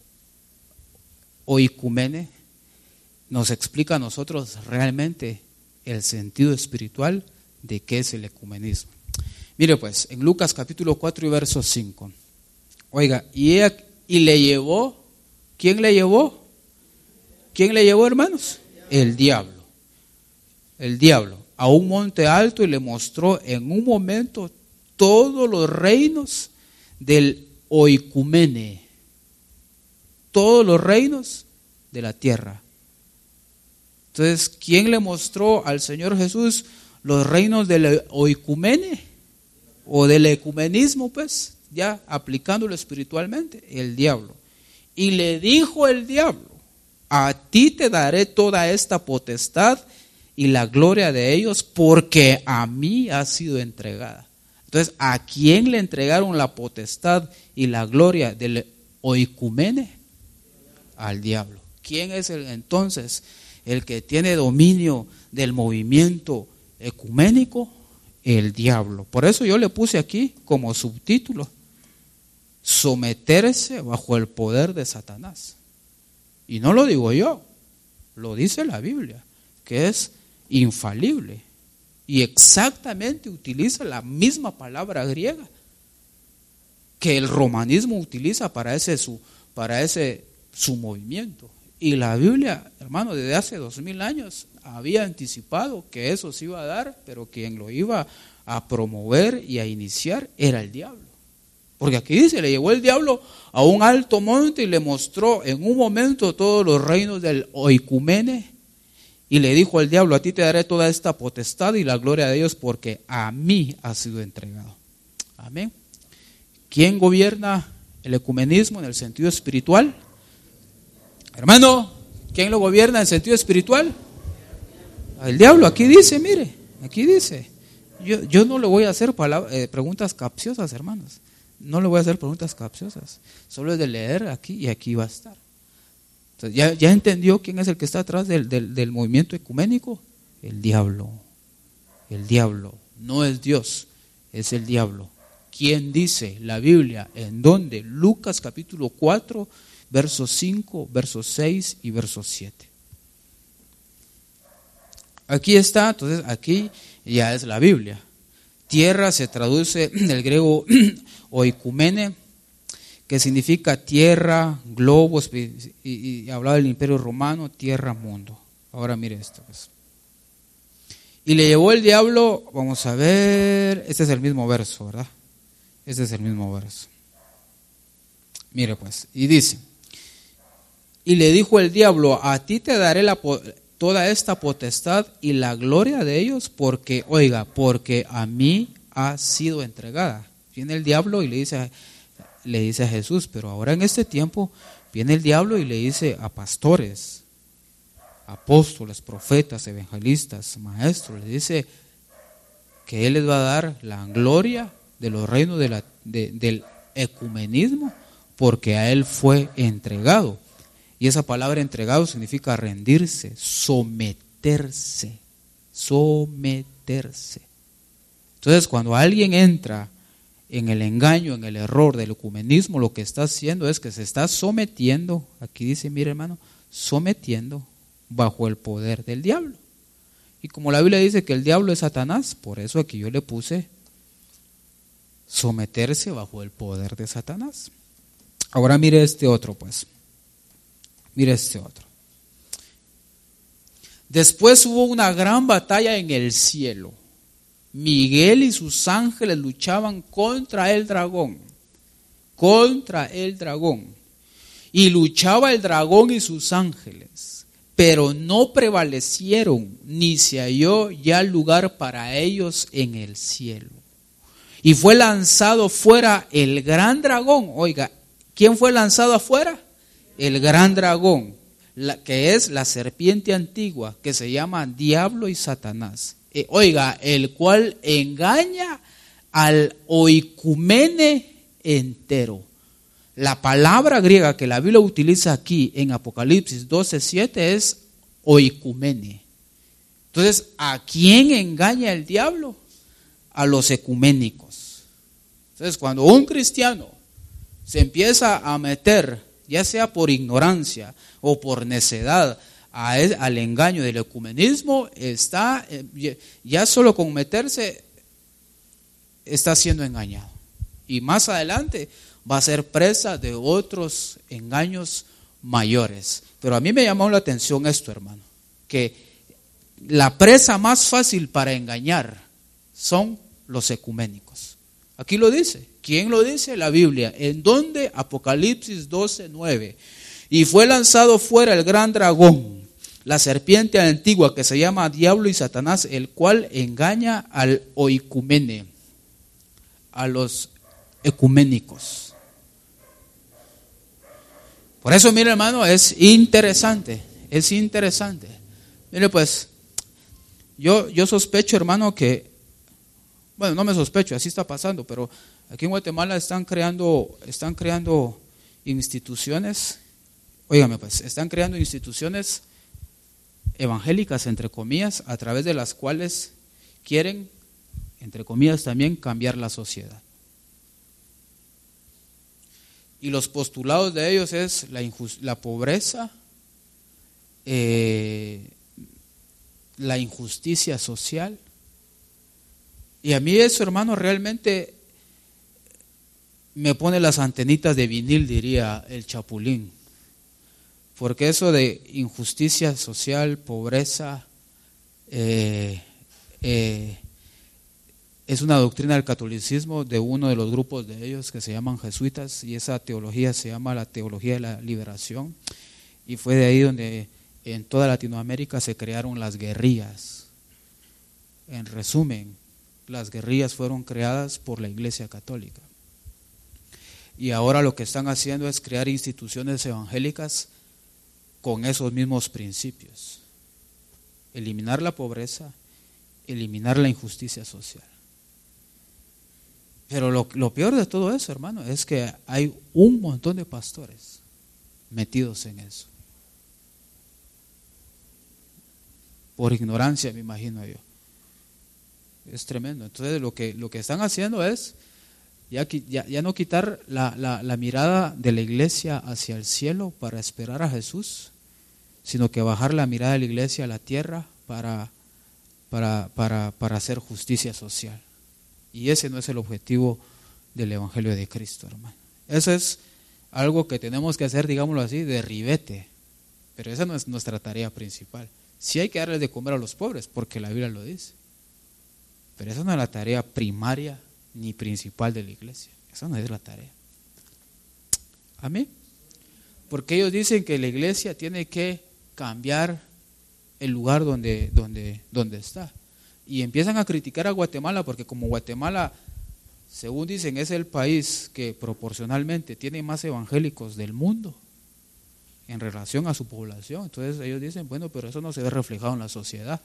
oikumene, nos explica a nosotros realmente el sentido espiritual de qué es el ecumenismo. Mire pues, en Lucas capítulo cuatro y verso cinco. Oiga, y, ella, y le llevó, ¿quién le llevó? ¿Quién le llevó, hermanos? El diablo. El diablo a un monte alto y le mostró en un momento todos los reinos del oikumene, todos los reinos de la tierra. Entonces, ¿quién le mostró al Señor Jesús los reinos del oikumene o del ecumenismo? Pues, ya aplicándolo espiritualmente, el diablo. Y le dijo el diablo, a ti te daré toda esta potestad y la gloria de ellos, porque a mí ha sido entregada. Entonces, ¿a quién le entregaron la potestad y la gloria del oikumene? Al diablo. ¿Quién es el, entonces el que tiene dominio del movimiento ecuménico? El diablo. Por eso yo le puse aquí como subtítulo: someterse bajo el poder de Satanás. Y no lo digo yo, lo dice la Biblia, que es infalible y exactamente utiliza la misma palabra griega que el romanismo utiliza para ese su, para ese su movimiento. Y la Biblia, hermano, desde hace dos mil años había anticipado que eso se iba a dar, pero quien lo iba a promover y a iniciar era el diablo. Porque aquí dice, le llevó el diablo a un alto monte y le mostró en un momento todos los reinos del oikumene, y le dijo al diablo: a ti te daré toda esta potestad y la gloria de Dios, porque a mí ha sido entregado. Amén. ¿Quién gobierna el ecumenismo en el sentido espiritual? Hermano, ¿quién lo gobierna en el sentido espiritual? El diablo. Aquí dice, mire, aquí dice. Yo, yo no le voy a hacer palabras, eh, preguntas capciosas, hermanos. No le voy a hacer preguntas capciosas. Solo es de leer aquí y aquí va a estar. Entonces, ¿ya, ya entendió quién es el que está atrás del, del, del movimiento ecuménico? El diablo. El diablo. No es Dios, es el diablo. ¿Quién dice la Biblia? ¿En dónde? Lucas capítulo cuatro, versos cinco, versos seis y versos siete. Aquí está, entonces aquí ya es la Biblia. Tierra se traduce del griego oikumene, que significa tierra, globos, y, y hablaba del Imperio Romano, tierra, mundo. Ahora mire esto. Pues. Y le llevó el diablo, vamos a ver, este es el mismo verso, ¿verdad? Este es el mismo verso. Mire pues, y dice: y le dijo el diablo: a ti te daré la toda esta potestad y la gloria de ellos, porque, oiga, porque a mí ha sido entregada. Viene el diablo y le dice, le dice a Jesús, pero ahora en este tiempo viene el diablo y le dice a pastores, apóstoles, profetas, evangelistas, maestros, le dice que él les va a dar la gloria de los reinos de la, de, del ecumenismo, porque a él fue entregado. Y esa palabra entregado significa rendirse, someterse, someterse. Entonces, cuando alguien entra en el engaño, en el error del ecumenismo, lo que está haciendo es que se está sometiendo, aquí dice, mire hermano, sometiendo bajo el poder del diablo. Y como la Biblia dice que el diablo es Satanás, por eso aquí yo le puse someterse bajo el poder de Satanás. Ahora mire este otro pues. Mire este otro. Después hubo una gran batalla en el cielo. Miguel y sus ángeles luchaban contra el dragón. Contra el dragón. Y luchaba el dragón y sus ángeles. Pero no prevalecieron, ni se halló ya lugar para ellos en el cielo. Y fue lanzado fuera el gran dragón. Oiga, ¿quién fue lanzado afuera? El gran dragón, la, que es la serpiente antigua, que se llama Diablo y Satanás. Eh, oiga, el cual engaña al oikumene entero. La palabra griega que la Biblia utiliza aquí en Apocalipsis doce siete es oikumene. Entonces, ¿a quién engaña el diablo? A los ecuménicos. Entonces, cuando un cristiano se empieza a meter, ya sea por ignorancia o por necedad, a él, al engaño del ecumenismo, está ya solo con meterse está siendo engañado. Y más adelante va a ser presa de otros engaños mayores. Pero a mí me llamó la atención esto, hermano, que la presa más fácil para engañar son los ecuménicos. Aquí lo dice. ¿Quién lo dice? La Biblia. ¿En dónde? Apocalipsis doce nueve. Y fue lanzado fuera el gran dragón, la serpiente antigua, que se llama Diablo y Satanás, el cual engaña al oikumene, a los ecuménicos. Por eso, mire, hermano, es interesante, es interesante. Mire, pues, yo, yo sospecho, hermano, que, bueno, no me sospecho, así está pasando, pero aquí en Guatemala están creando, están creando instituciones, óigame pues, están creando instituciones evangélicas, entre comillas, a través de las cuales quieren, entre comillas, también cambiar la sociedad. Y los postulados de ellos es la, injust- la pobreza, eh, la injusticia social. Y a mí eso, hermano, realmente me pone las antenitas de vinil, diría el Chapulín. Porque eso de injusticia social, pobreza, eh, eh, es una doctrina del catolicismo de uno de los grupos de ellos que se llaman jesuitas, y esa teología se llama la teología de la liberación, y fue de ahí donde en toda Latinoamérica se crearon las guerrillas. En resumen, las guerrillas fueron creadas por la Iglesia Católica. Y ahora lo que están haciendo es crear instituciones evangélicas con esos mismos principios. Eliminar la pobreza, eliminar la injusticia social. Pero lo, lo peor de todo eso, hermano, es que hay un montón de pastores metidos en eso. Por ignorancia, me imagino yo. Es tremendo. Entonces lo que, lo que están haciendo es ya, ya, ya no quitar la, la, la mirada de la iglesia hacia el cielo para esperar a Jesús, sino que bajar la mirada de la iglesia a la tierra para, para, para, para hacer justicia social. Y ese no es el objetivo del Evangelio de Cristo, hermano. Eso es algo que tenemos que hacer, digámoslo así, de ribete. Pero esa no es nuestra tarea principal. Sí hay que darles de comer a los pobres, porque la Biblia lo dice. Pero esa no es la tarea primaria ni principal de la iglesia. Esa no es la tarea. Amén. Porque ellos dicen que la iglesia tiene que cambiar el lugar donde, donde, donde está. Y empiezan a criticar a Guatemala porque como Guatemala, según dicen, es el país que proporcionalmente tiene más evangélicos del mundo en relación a su población. Entonces ellos dicen, bueno, pero eso no se ve reflejado en la sociedad.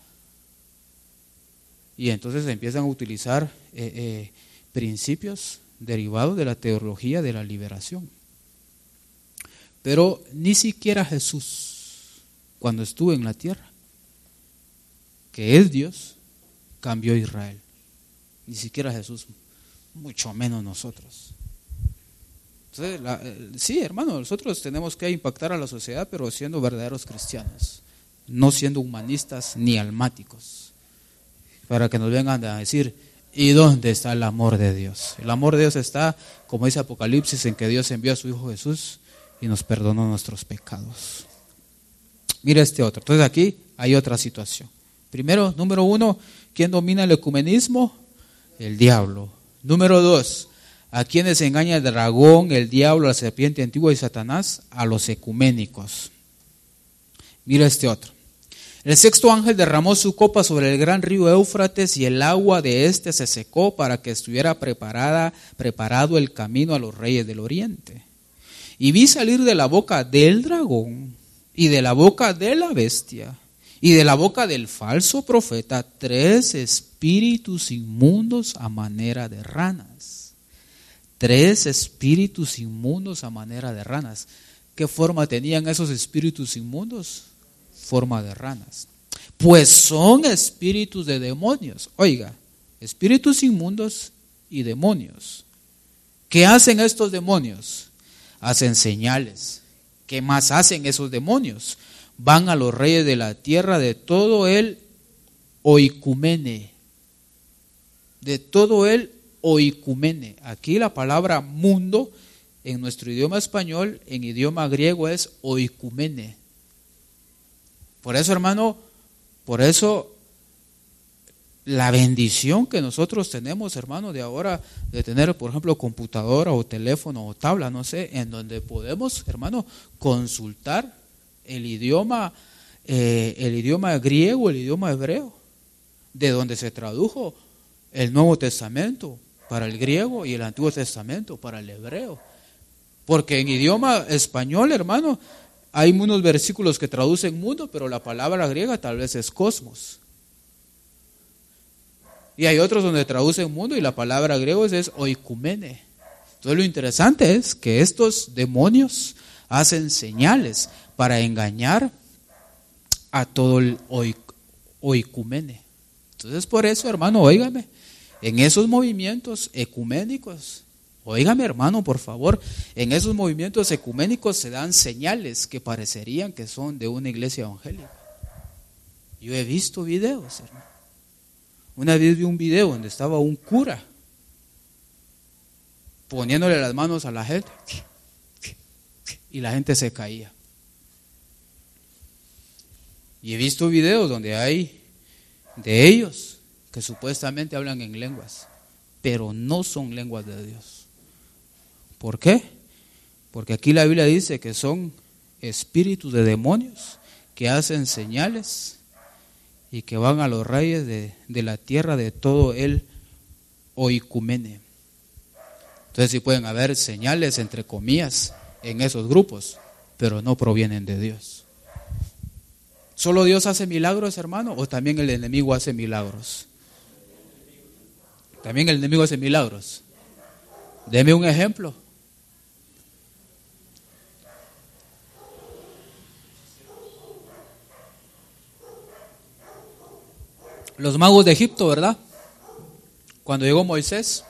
Y entonces empiezan a utilizar eh, eh, principios derivados de la teología de la liberación. Pero ni siquiera Jesús, cuando estuvo en la tierra, que es Dios, cambió Israel. Ni siquiera Jesús, mucho menos nosotros. Entonces, la, sí, hermano, nosotros tenemos que impactar a la sociedad, pero siendo verdaderos cristianos, no siendo humanistas ni almáticos, para que nos vengan a decir, ¿y dónde está el amor de Dios? El amor de Dios está, como dice Apocalipsis, en que Dios envió a su Hijo Jesús y nos perdonó nuestros pecados. Mira este otro. Entonces aquí hay otra situación. Primero, número uno, ¿quién domina el ecumenismo? El diablo. Número dos, ¿a quiénes engaña el dragón, el diablo, la serpiente antigua y Satanás? A los ecuménicos. Mira este otro. El sexto ángel derramó su copa sobre el gran río Éufrates y el agua de éste se secó para que estuviera preparada, preparado el camino a los reyes del oriente. Y vi salir de la boca del dragón y de la boca de la bestia y de la boca del falso profeta tres espíritus inmundos a manera de ranas. Tres espíritus inmundos a manera de ranas. ¿Qué forma tenían esos espíritus inmundos? Forma de ranas. Pues son espíritus de demonios. Oiga, espíritus inmundos y demonios. ¿Qué hacen estos demonios? Hacen señales. ¿Qué más hacen esos demonios? Van a los reyes de la tierra de todo el oicumene. De todo el oicumene. Aquí la palabra mundo en nuestro idioma español, en idioma griego es oicumene. Por eso, hermano, por eso la bendición que nosotros tenemos, hermano, de ahora, de tener, por ejemplo, computadora o teléfono o tabla, no sé, en donde podemos, hermano, consultar el idioma, eh, el idioma griego, el idioma hebreo, de donde se tradujo el Nuevo Testamento para el griego y el Antiguo Testamento para el hebreo. Porque en idioma español, hermano, hay unos versículos que traducen mundo, pero la palabra griega tal vez es cosmos. Y hay otros donde traducen mundo y la palabra griega es oikumene. Entonces lo interesante es que estos demonios hacen señales para engañar a todo el oikumene. Entonces por eso, hermano, óigame, en esos movimientos ecuménicos, óigame, hermano, por favor, en esos movimientos ecuménicos se dan señales que parecerían que son de una iglesia evangélica. Yo he visto videos, hermano. Una vez vi un video donde estaba un cura poniéndole las manos a la gente y la gente se caía. Y he visto videos donde hay de ellos que supuestamente hablan en lenguas, pero no son lenguas de Dios. ¿Por qué? Porque aquí la Biblia dice que son espíritus de demonios que hacen señales y que van a los reyes de, de la tierra de todo el oikumene. Entonces sí pueden haber señales, entre comillas, en esos grupos, pero no provienen de Dios. ¿Solo Dios hace milagros, hermano? ¿O también el enemigo hace milagros? También el enemigo hace milagros. Deme un ejemplo. Los magos de Egipto, ¿verdad? Cuando llegó Moisés,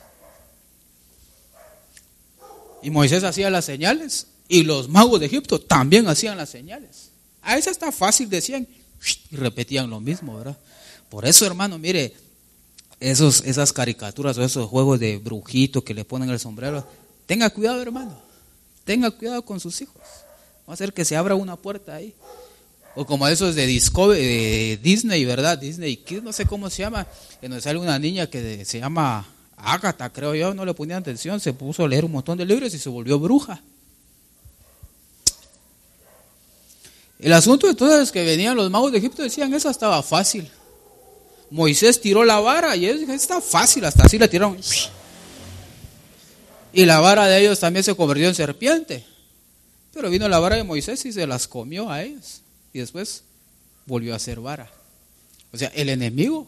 y Moisés hacía las señales, y los magos de Egipto también hacían las señales. A esa está fácil, decían, y repetían lo mismo, ¿verdad? Por eso, hermano, mire, esos, esas caricaturas o esos juegos de brujito que le ponen el sombrero, tenga cuidado, hermano, tenga cuidado con sus hijos. Va a hacer que se abra una puerta ahí. O como esos de, Discovery, de Disney, ¿verdad? Disney Kids, no sé cómo se llama, que nos sale una niña que se llama Agatha, creo yo, no le ponía atención, se puso a leer un montón de libros y se volvió bruja. El asunto entonces es que venían los magos de Egipto y decían, esa estaba fácil. Moisés tiró la vara y ellos dijeron, está fácil, hasta así la tiraron. Y la vara de ellos también se convirtió en serpiente. Pero vino la vara de Moisés y se las comió a ellos. Y después volvió a ser vara. O sea, el enemigo.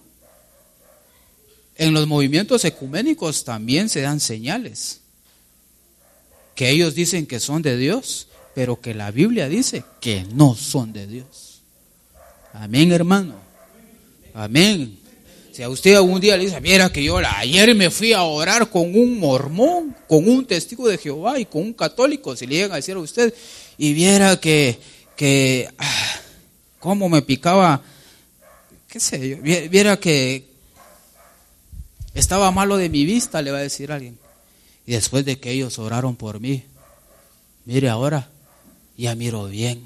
En los movimientos ecuménicos también se dan señales. Que ellos dicen que son de Dios, pero que la Biblia dice que no son de Dios. Amén, hermano. Amén. Si a usted algún día le dice, mira que yo ayer me fui a orar con un mormón, con un testigo de Jehová y con un católico, si le llegan a decir a usted, y viera que, que ah, cómo me picaba, qué sé yo, viera que estaba malo de mi vista, le va a decir alguien. Y después de que ellos oraron por mí, mire ahora, ya miro bien.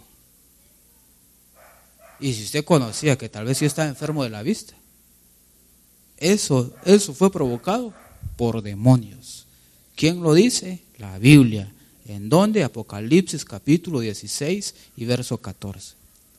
Y si usted conocía que tal vez yo estaba enfermo de la vista, eso, eso fue provocado por demonios. ¿Quién lo dice? La Biblia. ¿En dónde? Apocalipsis capítulo dieciséis y verso catorce.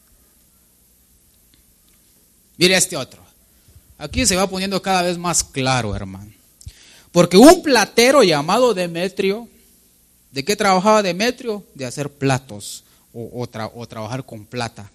Mire este otro. Aquí se va poniendo cada vez más claro, hermano. Porque un platero llamado Demetrio, ¿de qué trabajaba Demetrio? De hacer platos o, o, tra, o trabajar con plata.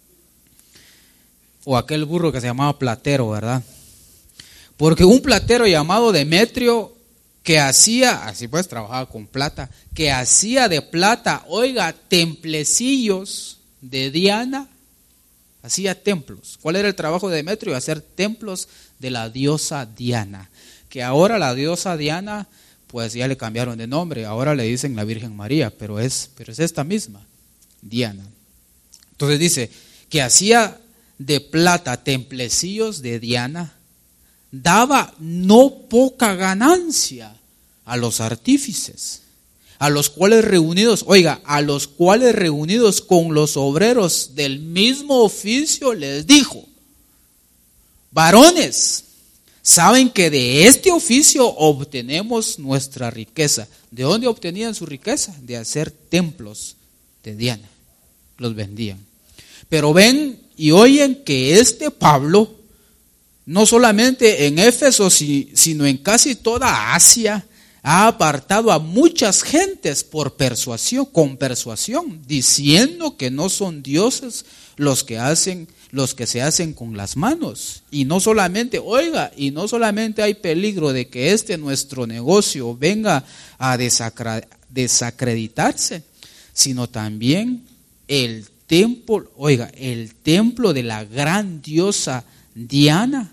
O aquel burro que se llamaba platero, ¿verdad? Porque un platero llamado Demetrio que hacía, así pues trabajaba con plata, que hacía de plata, oiga, templecillos de Diana, hacía templos. ¿Cuál era el trabajo de Demetrio? Hacer templos de la diosa Diana, que ahora la diosa Diana, pues ya le cambiaron de nombre, ahora le dicen la Virgen María, pero es, pero es esta misma, Diana. Entonces dice, que hacía de plata templecillos de Diana, daba no poca ganancia a los artífices, a los cuales reunidos, oiga, a los cuales reunidos con los obreros del mismo oficio les dijo, varones, saben que de este oficio obtenemos nuestra riqueza. ¿De dónde obtenían su riqueza? De hacer templos de Diana, los vendían. Pero ven y oyen que este Pablo, no solamente en Éfeso, sino en casi toda Asia, ha apartado a muchas gentes por persuasión, con persuasión, diciendo que no son dioses los que hacen, los que se hacen con las manos. Y no solamente, oiga, y no solamente hay peligro de que este nuestro negocio venga a desacreditarse, sino también el templo, oiga, el templo de la gran diosa Diana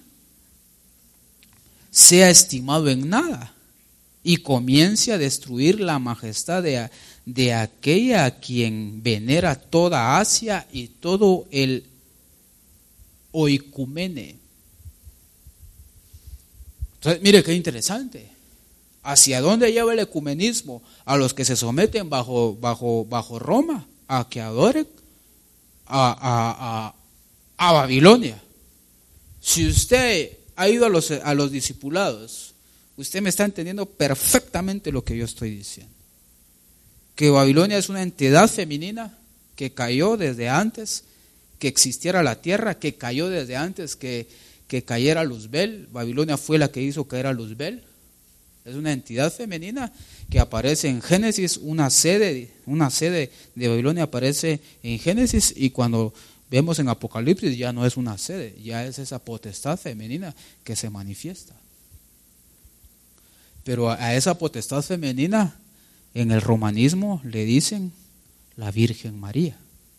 sea estimado en nada y comience a destruir la majestad de, de aquella a quien venera toda Asia y todo el oicumene. Entonces, mire qué interesante. ¿Hacia dónde lleva el ecumenismo? A los que se someten bajo, bajo, bajo Roma, a que adoren a, a, a, a Babilonia. Si usted ha ido a los, a los discipulados, usted me está entendiendo perfectamente lo que yo estoy diciendo. Que Babilonia es una entidad femenina que cayó desde antes que existiera la tierra, que cayó desde antes que, que cayera Luzbel. Babilonia fue la que hizo caer a Luzbel. Es una entidad femenina que aparece en Génesis, una sede, una sede de Babilonia aparece en Génesis, y cuando vemos en Apocalipsis ya no es una sede, ya es esa potestad femenina que se manifiesta. Pero a esa potestad femenina en el romanismo le dicen la Virgen María.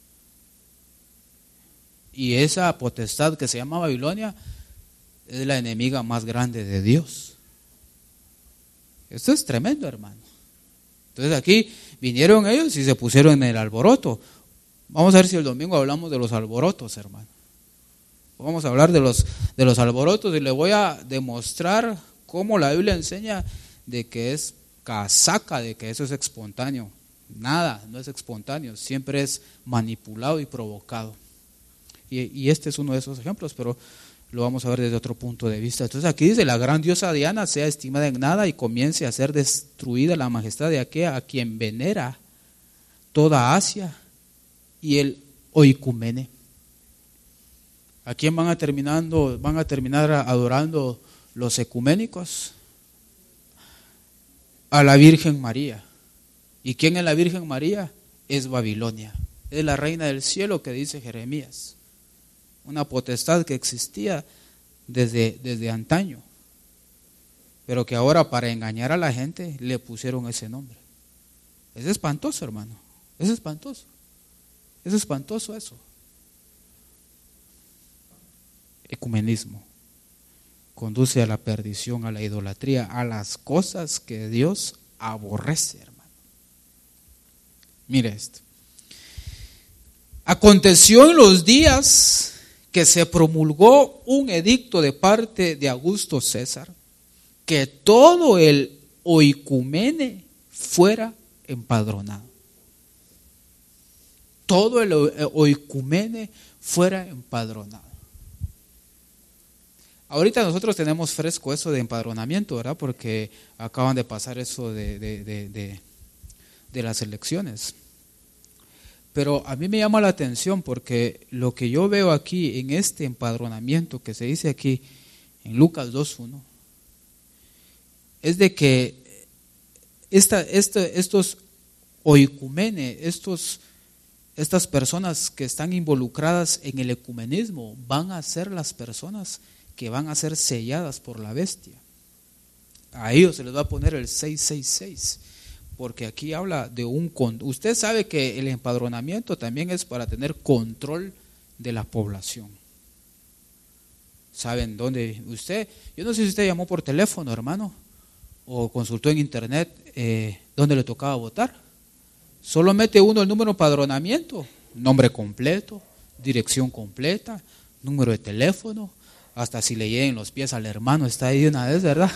Y esa potestad que se llama Babilonia es la enemiga más grande de Dios. Esto es tremendo, hermano. Entonces aquí vinieron ellos y se pusieron en el alboroto. Vamos a ver si el domingo hablamos de los alborotos, hermano. Vamos a hablar de los, de los alborotos y le voy a demostrar cómo la Biblia enseña de que es casaca, de que eso es espontáneo. Nada, no es espontáneo, siempre es manipulado y provocado. Y, y este es uno de esos ejemplos, pero lo vamos a ver desde otro punto de vista. Entonces aquí dice, la gran diosa Diana sea estimada en nada y comience a ser destruida la majestad de aquella a quien venera toda Asia y el oicumene. ¿A quién van a, terminando, van a terminar adorando los ecuménicos? A la Virgen María. ¿Y quién es la Virgen María? Es Babilonia. Es la reina del cielo que dice Jeremías. Una potestad que existía desde, desde antaño, pero que ahora para engañar a la gente le pusieron ese nombre. Es espantoso, hermano, es espantoso, es espantoso eso. Ecumenismo conduce a la perdición, a la idolatría, a las cosas que Dios aborrece, hermano. Mire esto. Aconteció en los días que se promulgó un edicto de parte de Augusto César, que todo el oicumene fuera empadronado. Todo el oicumene fuera empadronado. Ahorita nosotros tenemos fresco eso de empadronamiento, ¿verdad? Porque acaban de pasar eso de, de, de, de, de las elecciones. Pero a mí me llama la atención porque lo que yo veo aquí en este empadronamiento que se dice aquí en Lucas dos uno es de que esta, esta, estos oicumene, estos, estas personas que están involucradas en el ecumenismo van a ser las personas que van a ser selladas por la bestia. A ellos se les va a poner el seiscientos sesenta y seis. Porque aquí habla de un... Usted sabe que el empadronamiento también es para tener control de la población. ¿Saben dónde? Usted, yo no sé si usted llamó por teléfono, hermano, o consultó en internet eh, dónde le tocaba votar. Solo mete uno el número de empadronamiento, nombre completo, dirección completa, número de teléfono, hasta si le lleguen los pies al hermano, está ahí de una vez, ¿verdad?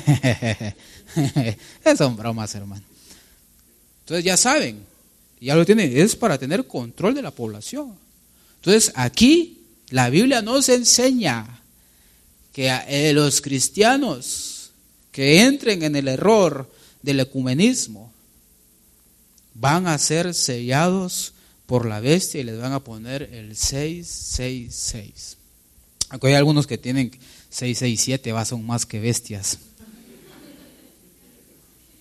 Son bromas, hermano. Entonces ya saben, ya lo tienen, es para tener control de la población. Entonces aquí la Biblia nos enseña que eh, los cristianos que entren en el error del ecumenismo van a ser sellados por la bestia y les van a poner el seiscientos sesenta y seis. Aquí hay algunos que tienen seiscientos sesenta y siete, va, son más que bestias.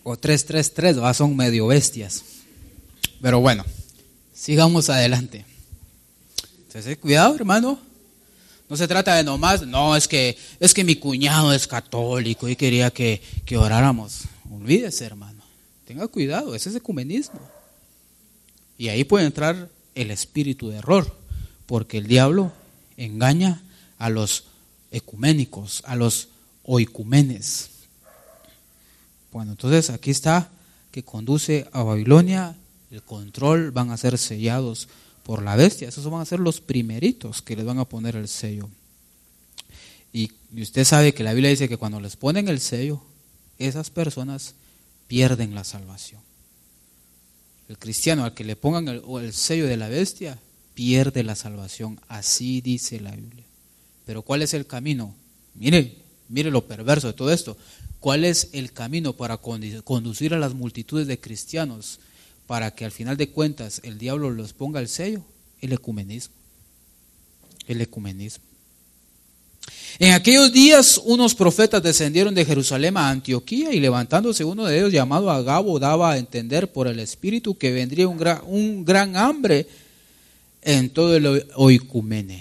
o tres tres tres, ¿va? Son medio bestias. Pero bueno, sigamos adelante. Entonces, cuidado, hermano. No se trata de nomás, no, es que es que mi cuñado es católico y quería que, que oráramos. Olvídese, hermano. Tenga cuidado, ese es ecumenismo. Y ahí puede entrar el espíritu de error, porque el diablo engaña a los ecuménicos, a los oicumenes. Bueno, entonces aquí está que conduce a Babilonia, el control, van a ser sellados por la bestia. Esos van a ser los primeritos que les van a poner el sello. Y, y usted sabe que la Biblia dice que cuando les ponen el sello, esas personas pierden la salvación. El cristiano al que le pongan el, el sello de la bestia pierde la salvación. Así dice la Biblia. Pero ¿cuál es el camino? Mire, mire lo perverso de todo esto. ¿Cuál es el camino para conducir a las multitudes de cristianos para que al final de cuentas el diablo les ponga el sello? El ecumenismo. El ecumenismo. En aquellos días unos profetas descendieron de Jerusalén a Antioquía, y levantándose uno de ellos llamado Agabo daba a entender por el Espíritu que vendría un gran, un gran hambre en todo el oicumene.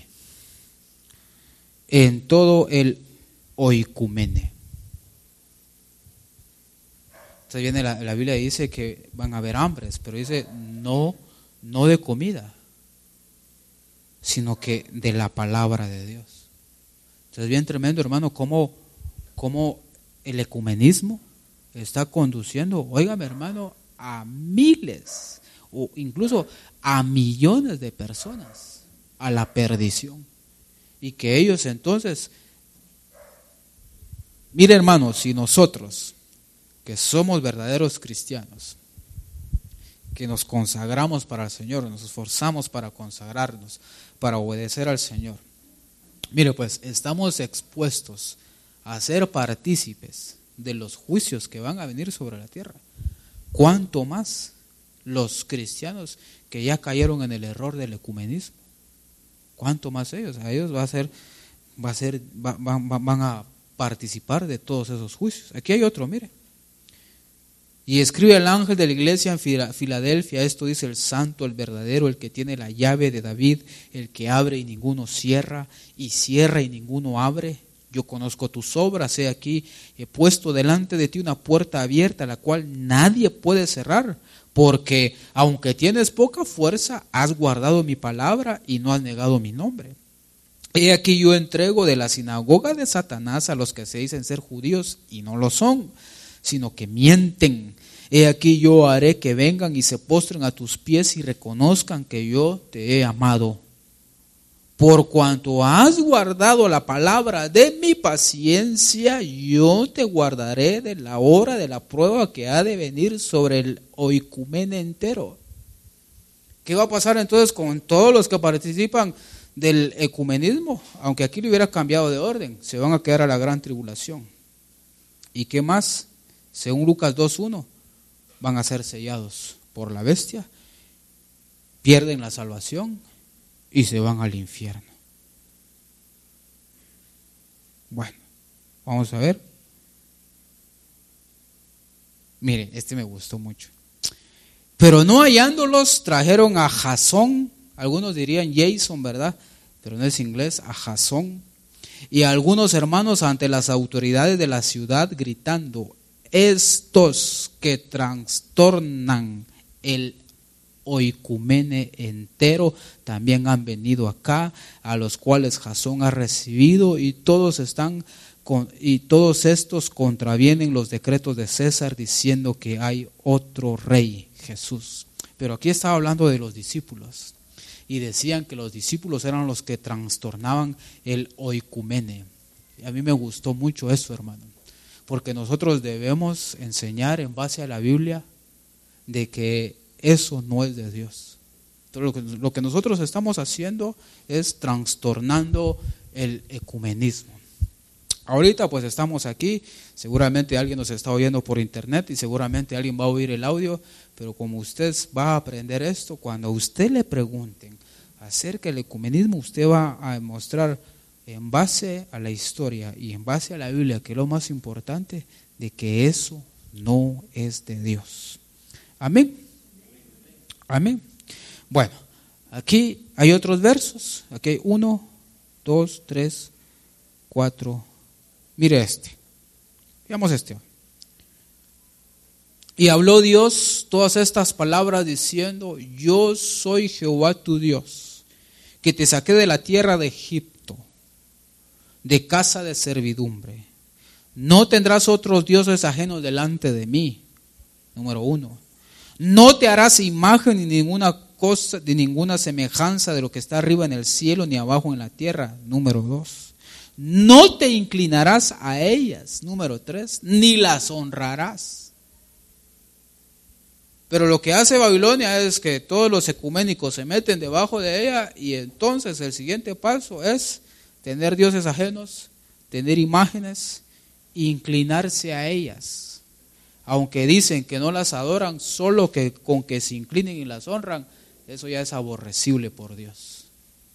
En todo el oicumene. Entonces viene la, la Biblia y dice que van a haber hambres, pero dice no, no de comida, sino que de la palabra de Dios. Entonces bien tremendo, hermano, cómo, cómo el ecumenismo está conduciendo, óigame, hermano, a miles o incluso a millones de personas a la perdición. Y que ellos entonces, mire, hermano, si nosotros que somos verdaderos cristianos, que nos consagramos para el Señor, nos esforzamos para consagrarnos, para obedecer al Señor, mire, pues estamos expuestos a ser partícipes de los juicios que van a venir sobre la tierra. ¿Cuánto más los cristianos que ya cayeron en el error del ecumenismo? ¿Cuánto más ellos? A ellos va a ser, va a ser, va, va, van a participar de todos esos juicios. Aquí hay otro, mire. Y escribe el ángel de la iglesia en Filadelfia, esto dice el santo, el verdadero, el que tiene la llave de David, el que abre y ninguno cierra, y cierra y ninguno abre. Yo conozco tus obras, he aquí, he puesto delante de ti una puerta abierta, la cual nadie puede cerrar, porque aunque tienes poca fuerza, has guardado mi palabra y no has negado mi nombre. He aquí yo entrego de la sinagoga de Satanás a los que se dicen ser judíos y no lo son, sino que mienten. He aquí yo haré que vengan y se postren a tus pies y reconozcan que yo te he amado. Por cuanto has guardado la palabra de mi paciencia, yo te guardaré de la hora de la prueba que ha de venir sobre el oicumene entero. ¿Qué va a pasar entonces con todos los que participan del ecumenismo? Aunque aquí le hubiera cambiado de orden, se van a quedar a la gran tribulación. ¿Y qué más? Según Lucas dos uno, van a ser sellados por la bestia, pierden la salvación y se van al infierno. Bueno, vamos a ver. Mire, este me gustó mucho. Pero no hallándolos, trajeron a Jasón, algunos dirían Jason, ¿verdad? Pero no es inglés, a Jasón, y a algunos hermanos ante las autoridades de la ciudad, gritando: estos que trastornan el oicumene entero también han venido acá, a los cuales Jasón ha recibido, y todos están con, y todos estos contravienen los decretos de César, diciendo que hay otro rey, Jesús. Pero aquí estaba hablando de los discípulos, y decían que los discípulos eran los que trastornaban el oicumene. Y a mí me gustó mucho eso, hermano, porque nosotros debemos enseñar en base a la Biblia de que eso no es de Dios. Entonces, lo que, lo que nosotros estamos haciendo es trastornando el ecumenismo. Ahorita pues estamos aquí, seguramente alguien nos está oyendo por internet y seguramente alguien va a oír el audio, pero como usted va a aprender esto, cuando a usted le pregunten acerca del ecumenismo, usted va a demostrar en base a la historia y en base a la Biblia, que es lo más importante, de que eso no es de Dios. Amén. Amén. Bueno, aquí hay otros versos. Aquí hay uno, dos, tres, cuatro. Mire este. Veamos este. Y habló Dios todas estas palabras diciendo: yo soy Jehová tu Dios, que te saqué de la tierra de Egipto, de casa de servidumbre. No tendrás otros dioses ajenos delante de mí. Número uno. No te harás imagen ni ninguna cosa, ni ninguna semejanza de lo que está arriba en el cielo ni abajo en la tierra. Número dos. No te inclinarás a ellas. Número tres. Ni las honrarás. Pero lo que hace Babilonia es que todos los ecuménicos se meten debajo de ella, y entonces el siguiente paso es tener dioses ajenos, tener imágenes, inclinarse a ellas. Aunque dicen que no las adoran, solo que con que se inclinen y las honran, eso ya es aborrecible por Dios.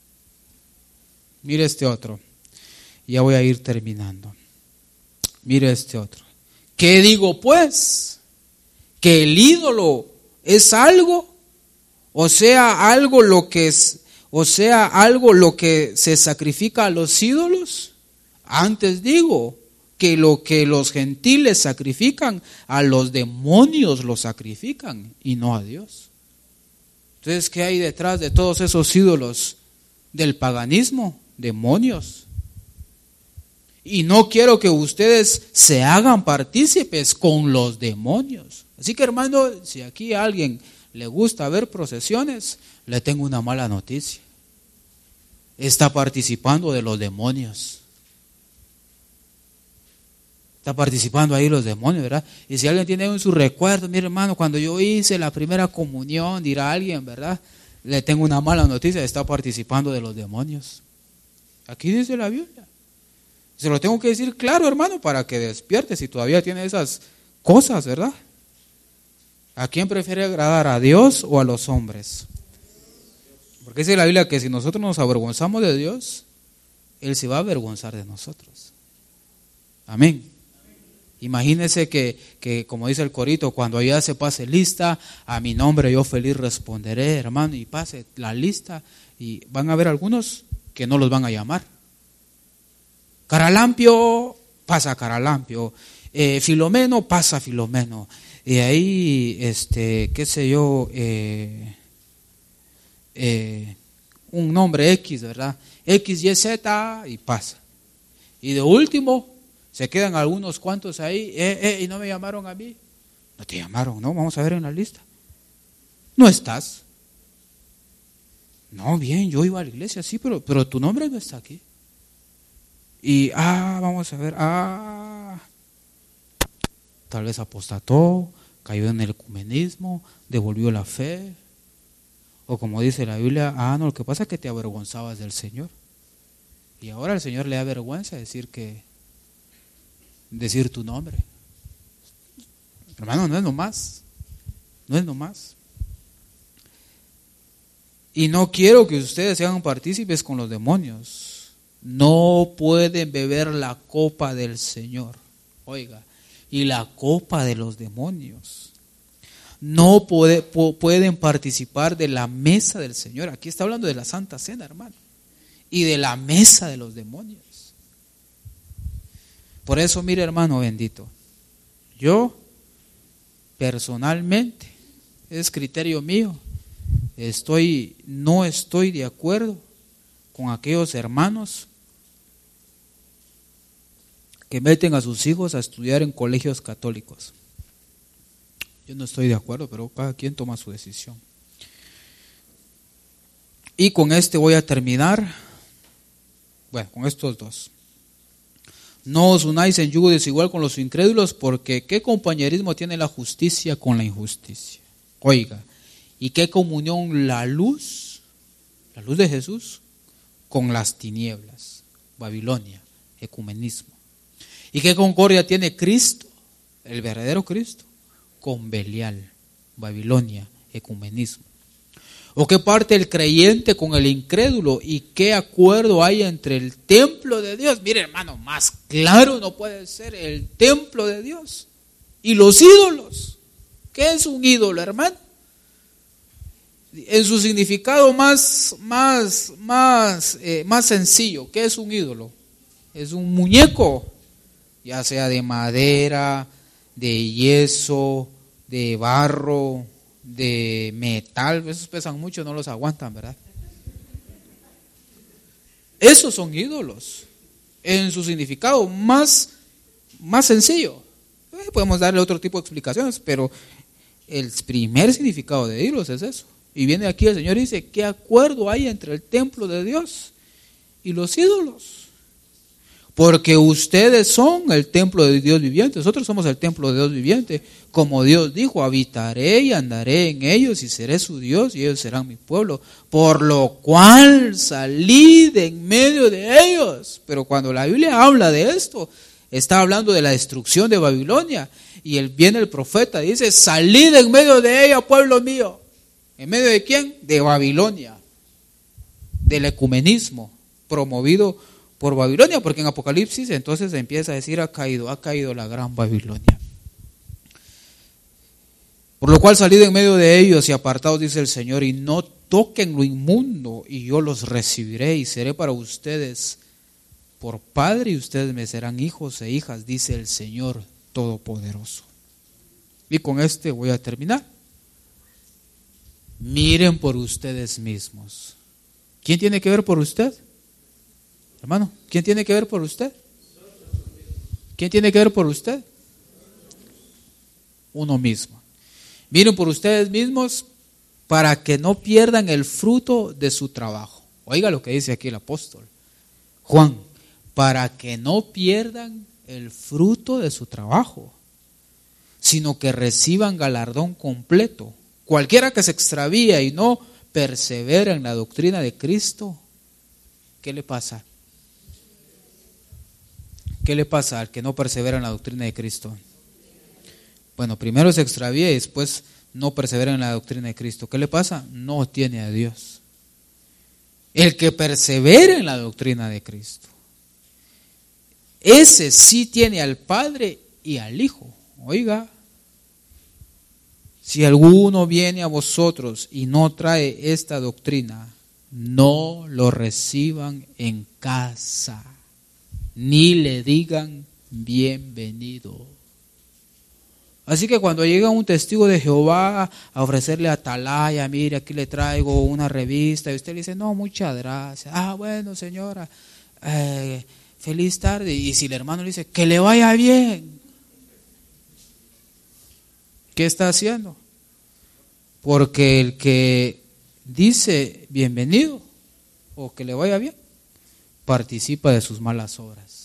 Mire este otro, ya voy a ir terminando. Mire este otro. ¿Qué digo pues? ¿Que el ídolo es algo? O sea, algo lo que es, o sea, algo lo que se sacrifica a los ídolos. Antes digo que lo que los gentiles sacrifican, a los demonios lo sacrifican y no a Dios. Entonces, ¿qué hay detrás de todos esos ídolos del paganismo? Demonios. Y no quiero que ustedes se hagan partícipes con los demonios. Así que, hermano, si aquí a alguien le gusta ver procesiones, le tengo una mala noticia. Está participando de los demonios. Está participando ahí los demonios, ¿verdad? Y si alguien tiene en su recuerdo, mire, hermano, cuando yo hice la primera comunión, dirá alguien, ¿verdad? Le tengo una mala noticia, está participando de los demonios. Aquí dice la Biblia. Se lo tengo que decir claro, hermano, para que despierte si todavía tiene esas cosas, ¿verdad? ¿A quién prefiere agradar, a Dios o a los hombres? Porque dice la Biblia que si nosotros nos avergonzamos de Dios, Él se va a avergonzar de nosotros. Amén. Imagínese que, que, como dice el corito, cuando allá se pase lista, a mi nombre yo feliz responderé, hermano, y pase la lista, y van a haber algunos que no los van a llamar. Caralampio, pasa Caralampio. Eh, Filomeno, pasa Filomeno. Y ahí, este, qué sé yo, eh, eh, un nombre X, ¿verdad? X, Y, Z, y pasa. Y de último, se quedan algunos cuantos ahí, eh, eh, y no me llamaron a mí. No te llamaron, ¿no? Vamos a ver en la lista. No estás. No, bien, yo iba a la iglesia, sí, pero, pero tu nombre no está aquí. Y, ah, vamos a ver, ah, tal vez apostató, cayó en el ecumenismo, devolvió la fe. O como dice la Biblia, ah, no, lo que pasa es que te avergonzabas del Señor. Y ahora el Señor le da vergüenza decir que, decir tu nombre. Hermano, no es nomás, no es nomás. Y no quiero que ustedes sean partícipes con los demonios. No pueden beber la copa del Señor, oiga, y la copa de los demonios. No puede, po, pueden participar de la mesa del Señor. Aquí está hablando de la Santa Cena, hermano, y de la mesa de los demonios. Por eso, mire, hermano bendito, yo personalmente, es criterio mío, estoy, no estoy de acuerdo con aquellos hermanos que meten a sus hijos a estudiar en colegios católicos. Yo no estoy de acuerdo, pero cada quien toma su decisión. Y con este voy a terminar, bueno, con estos dos. No os unáis en yugo desigual con los incrédulos, porque ¿qué compañerismo tiene la justicia con la injusticia? Oiga, ¿y qué comunión la luz, la luz de Jesús, con las tinieblas? Babilonia, ecumenismo. ¿Y qué concordia tiene Cristo, el verdadero Cristo, con Belial, Babilonia, ecumenismo? ¿O qué parte el creyente con el incrédulo? ¿Y qué acuerdo hay entre el templo de Dios? Mire, hermano, más claro no puede ser el templo de Dios Y los ídolos. ¿Qué es un ídolo, hermano? En su significado más, más, más, eh, más sencillo, ¿qué es un ídolo? Es un muñeco, ya sea de madera, de yeso, de barro, de metal. Esos pesan mucho, no los aguantan, ¿verdad? Esos son ídolos, en su significado más, más sencillo. Eh, podemos darle otro tipo de explicaciones, pero el primer significado de ídolos es eso. Y viene aquí el Señor y dice, ¿qué acuerdo hay entre el templo de Dios y los ídolos? Porque ustedes son el templo de Dios viviente, nosotros somos el templo de Dios viviente. Como Dios dijo, habitaré y andaré en ellos y seré su Dios y ellos serán mi pueblo. Por lo cual salid en medio de ellos. Pero cuando la Biblia habla de esto, está hablando de la destrucción de Babilonia. Y el, viene el profeta y dice, salid en medio de ella, pueblo mío. ¿En medio de quién? De Babilonia, del ecumenismo promovido por Babilonia, porque en Apocalipsis entonces empieza a decir, ha caído, ha caído la gran Babilonia. Por lo cual salid en medio de ellos y apartados, dice el Señor, y no toquen lo inmundo, y yo los recibiré y seré para ustedes por padre, y ustedes me serán hijos e hijas, dice el Señor Todopoderoso. Y con este voy a terminar. Miren por ustedes mismos. ¿Quién tiene que ver por usted? Hermano, ¿quién tiene que ver por usted? ¿Quién tiene que ver por usted? Uno mismo. Miren por ustedes mismos para que no pierdan el fruto de su trabajo. Oiga lo que dice aquí el apóstol Juan, para que no pierdan el fruto de su trabajo, sino que reciban galardón completo. Cualquiera que se extravía y no persevera en la doctrina de Cristo, ¿qué le pasa? ¿Qué le pasa al que no persevera en la doctrina de Cristo? Bueno, primero se extravía y después no persevera en la doctrina de Cristo. ¿Qué le pasa? No tiene a Dios. El que persevera en la doctrina de Cristo, ese sí tiene al Padre y al Hijo. Oiga, si alguno viene a vosotros y no trae esta doctrina, no lo reciban en casa, ni le digan bienvenido. Así que cuando llega un testigo de Jehová a ofrecerle atalaya, mire, aquí le traigo una revista, y usted le dice, no, muchas gracias. Ah, bueno, señora, eh, feliz tarde. Y si el hermano le dice, que le vaya bien, ¿qué está haciendo? Porque el que dice bienvenido o que le vaya bien, participa de sus malas obras.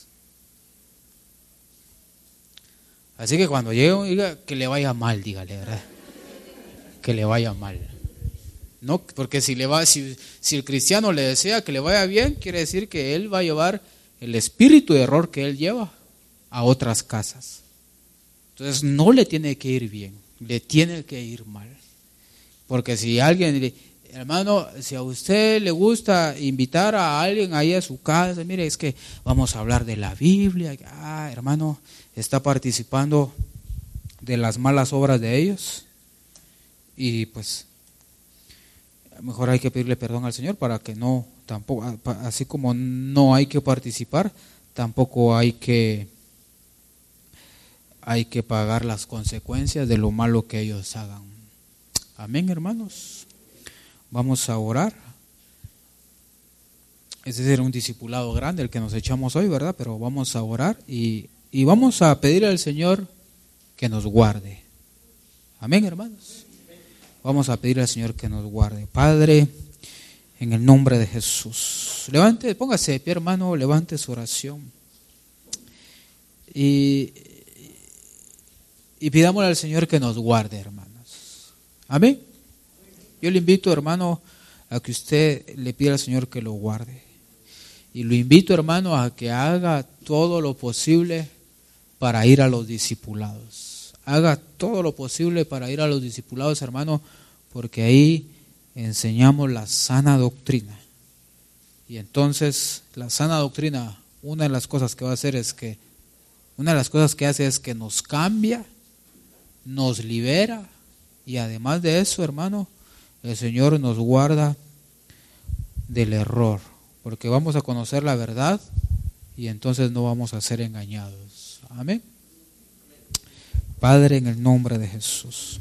Así que cuando llegue, diga que le vaya mal, dígale, ¿verdad? Que le vaya mal. No, porque si le va, si, si el cristiano le desea que le vaya bien, quiere decir que él va a llevar el espíritu de error que él lleva a otras casas. Entonces no le tiene que ir bien, le tiene que ir mal. Porque si alguien le, hermano, si a usted le gusta invitar a alguien ahí a su casa, mire, es que vamos a hablar de la Biblia. Ah, hermano, está participando de las malas obras de ellos. Y pues, mejor hay que pedirle perdón al Señor para que no, tampoco, así como no hay que participar, tampoco hay que, hay que pagar las consecuencias de lo malo que ellos hagan. Amén, hermanos. Vamos a orar. Ese es un discipulado grande el que nos echamos hoy, ¿verdad? Pero vamos a orar y, y vamos a pedirle al Señor que nos guarde. Amén, hermanos. Vamos a pedirle al Señor que nos guarde. Padre, en el nombre de Jesús. Levante, póngase de pie, hermano, levante su oración. Y, y pidámosle al Señor que nos guarde, hermanos. Amén. Yo le invito, hermano, a que usted le pida al Señor que lo guarde. Y lo invito, hermano, a que haga todo lo posible para ir a los discipulados. Haga todo lo posible para ir a los discipulados, hermano, porque ahí enseñamos la sana doctrina. Y entonces, la sana doctrina, una de las cosas que va a hacer es que, una de las cosas que hace es que nos cambia nos libera y además de eso, hermano, el Señor nos guarda del error, porque vamos a conocer la verdad y entonces no vamos a ser engañados. Amén. Padre, en el nombre de Jesús,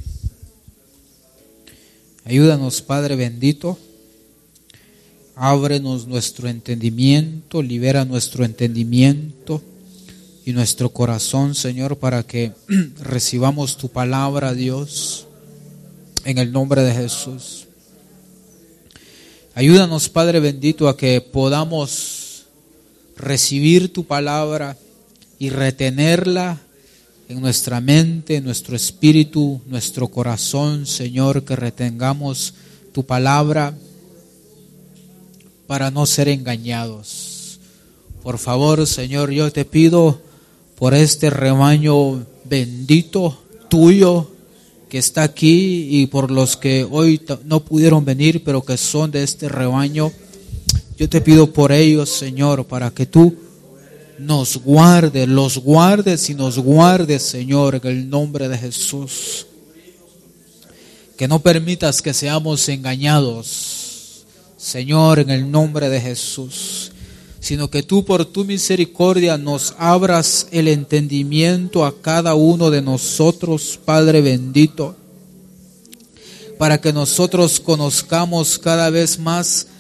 ayúdanos, Padre bendito, ábrenos nuestro entendimiento, libera nuestro entendimiento y nuestro corazón, Señor, para que recibamos tu palabra, Dios, en el nombre de Jesús. Ayúdanos, Padre bendito, a que podamos recibir tu palabra y retenerla en nuestra mente, en nuestro espíritu, nuestro corazón, Señor, que retengamos tu palabra para no ser engañados. Por favor, Señor, yo te pido por este rebaño bendito tuyo que está aquí y por los que hoy no pudieron venir, pero que son de este rebaño. Yo te pido por ellos, Señor, para que tú nos guardes, los guardes y nos guardes, Señor, en el nombre de Jesús. Que no permitas que seamos engañados, Señor, en el nombre de Jesús, sino que tú por tu misericordia nos abras el entendimiento a cada uno de nosotros, Padre bendito, para que nosotros conozcamos cada vez más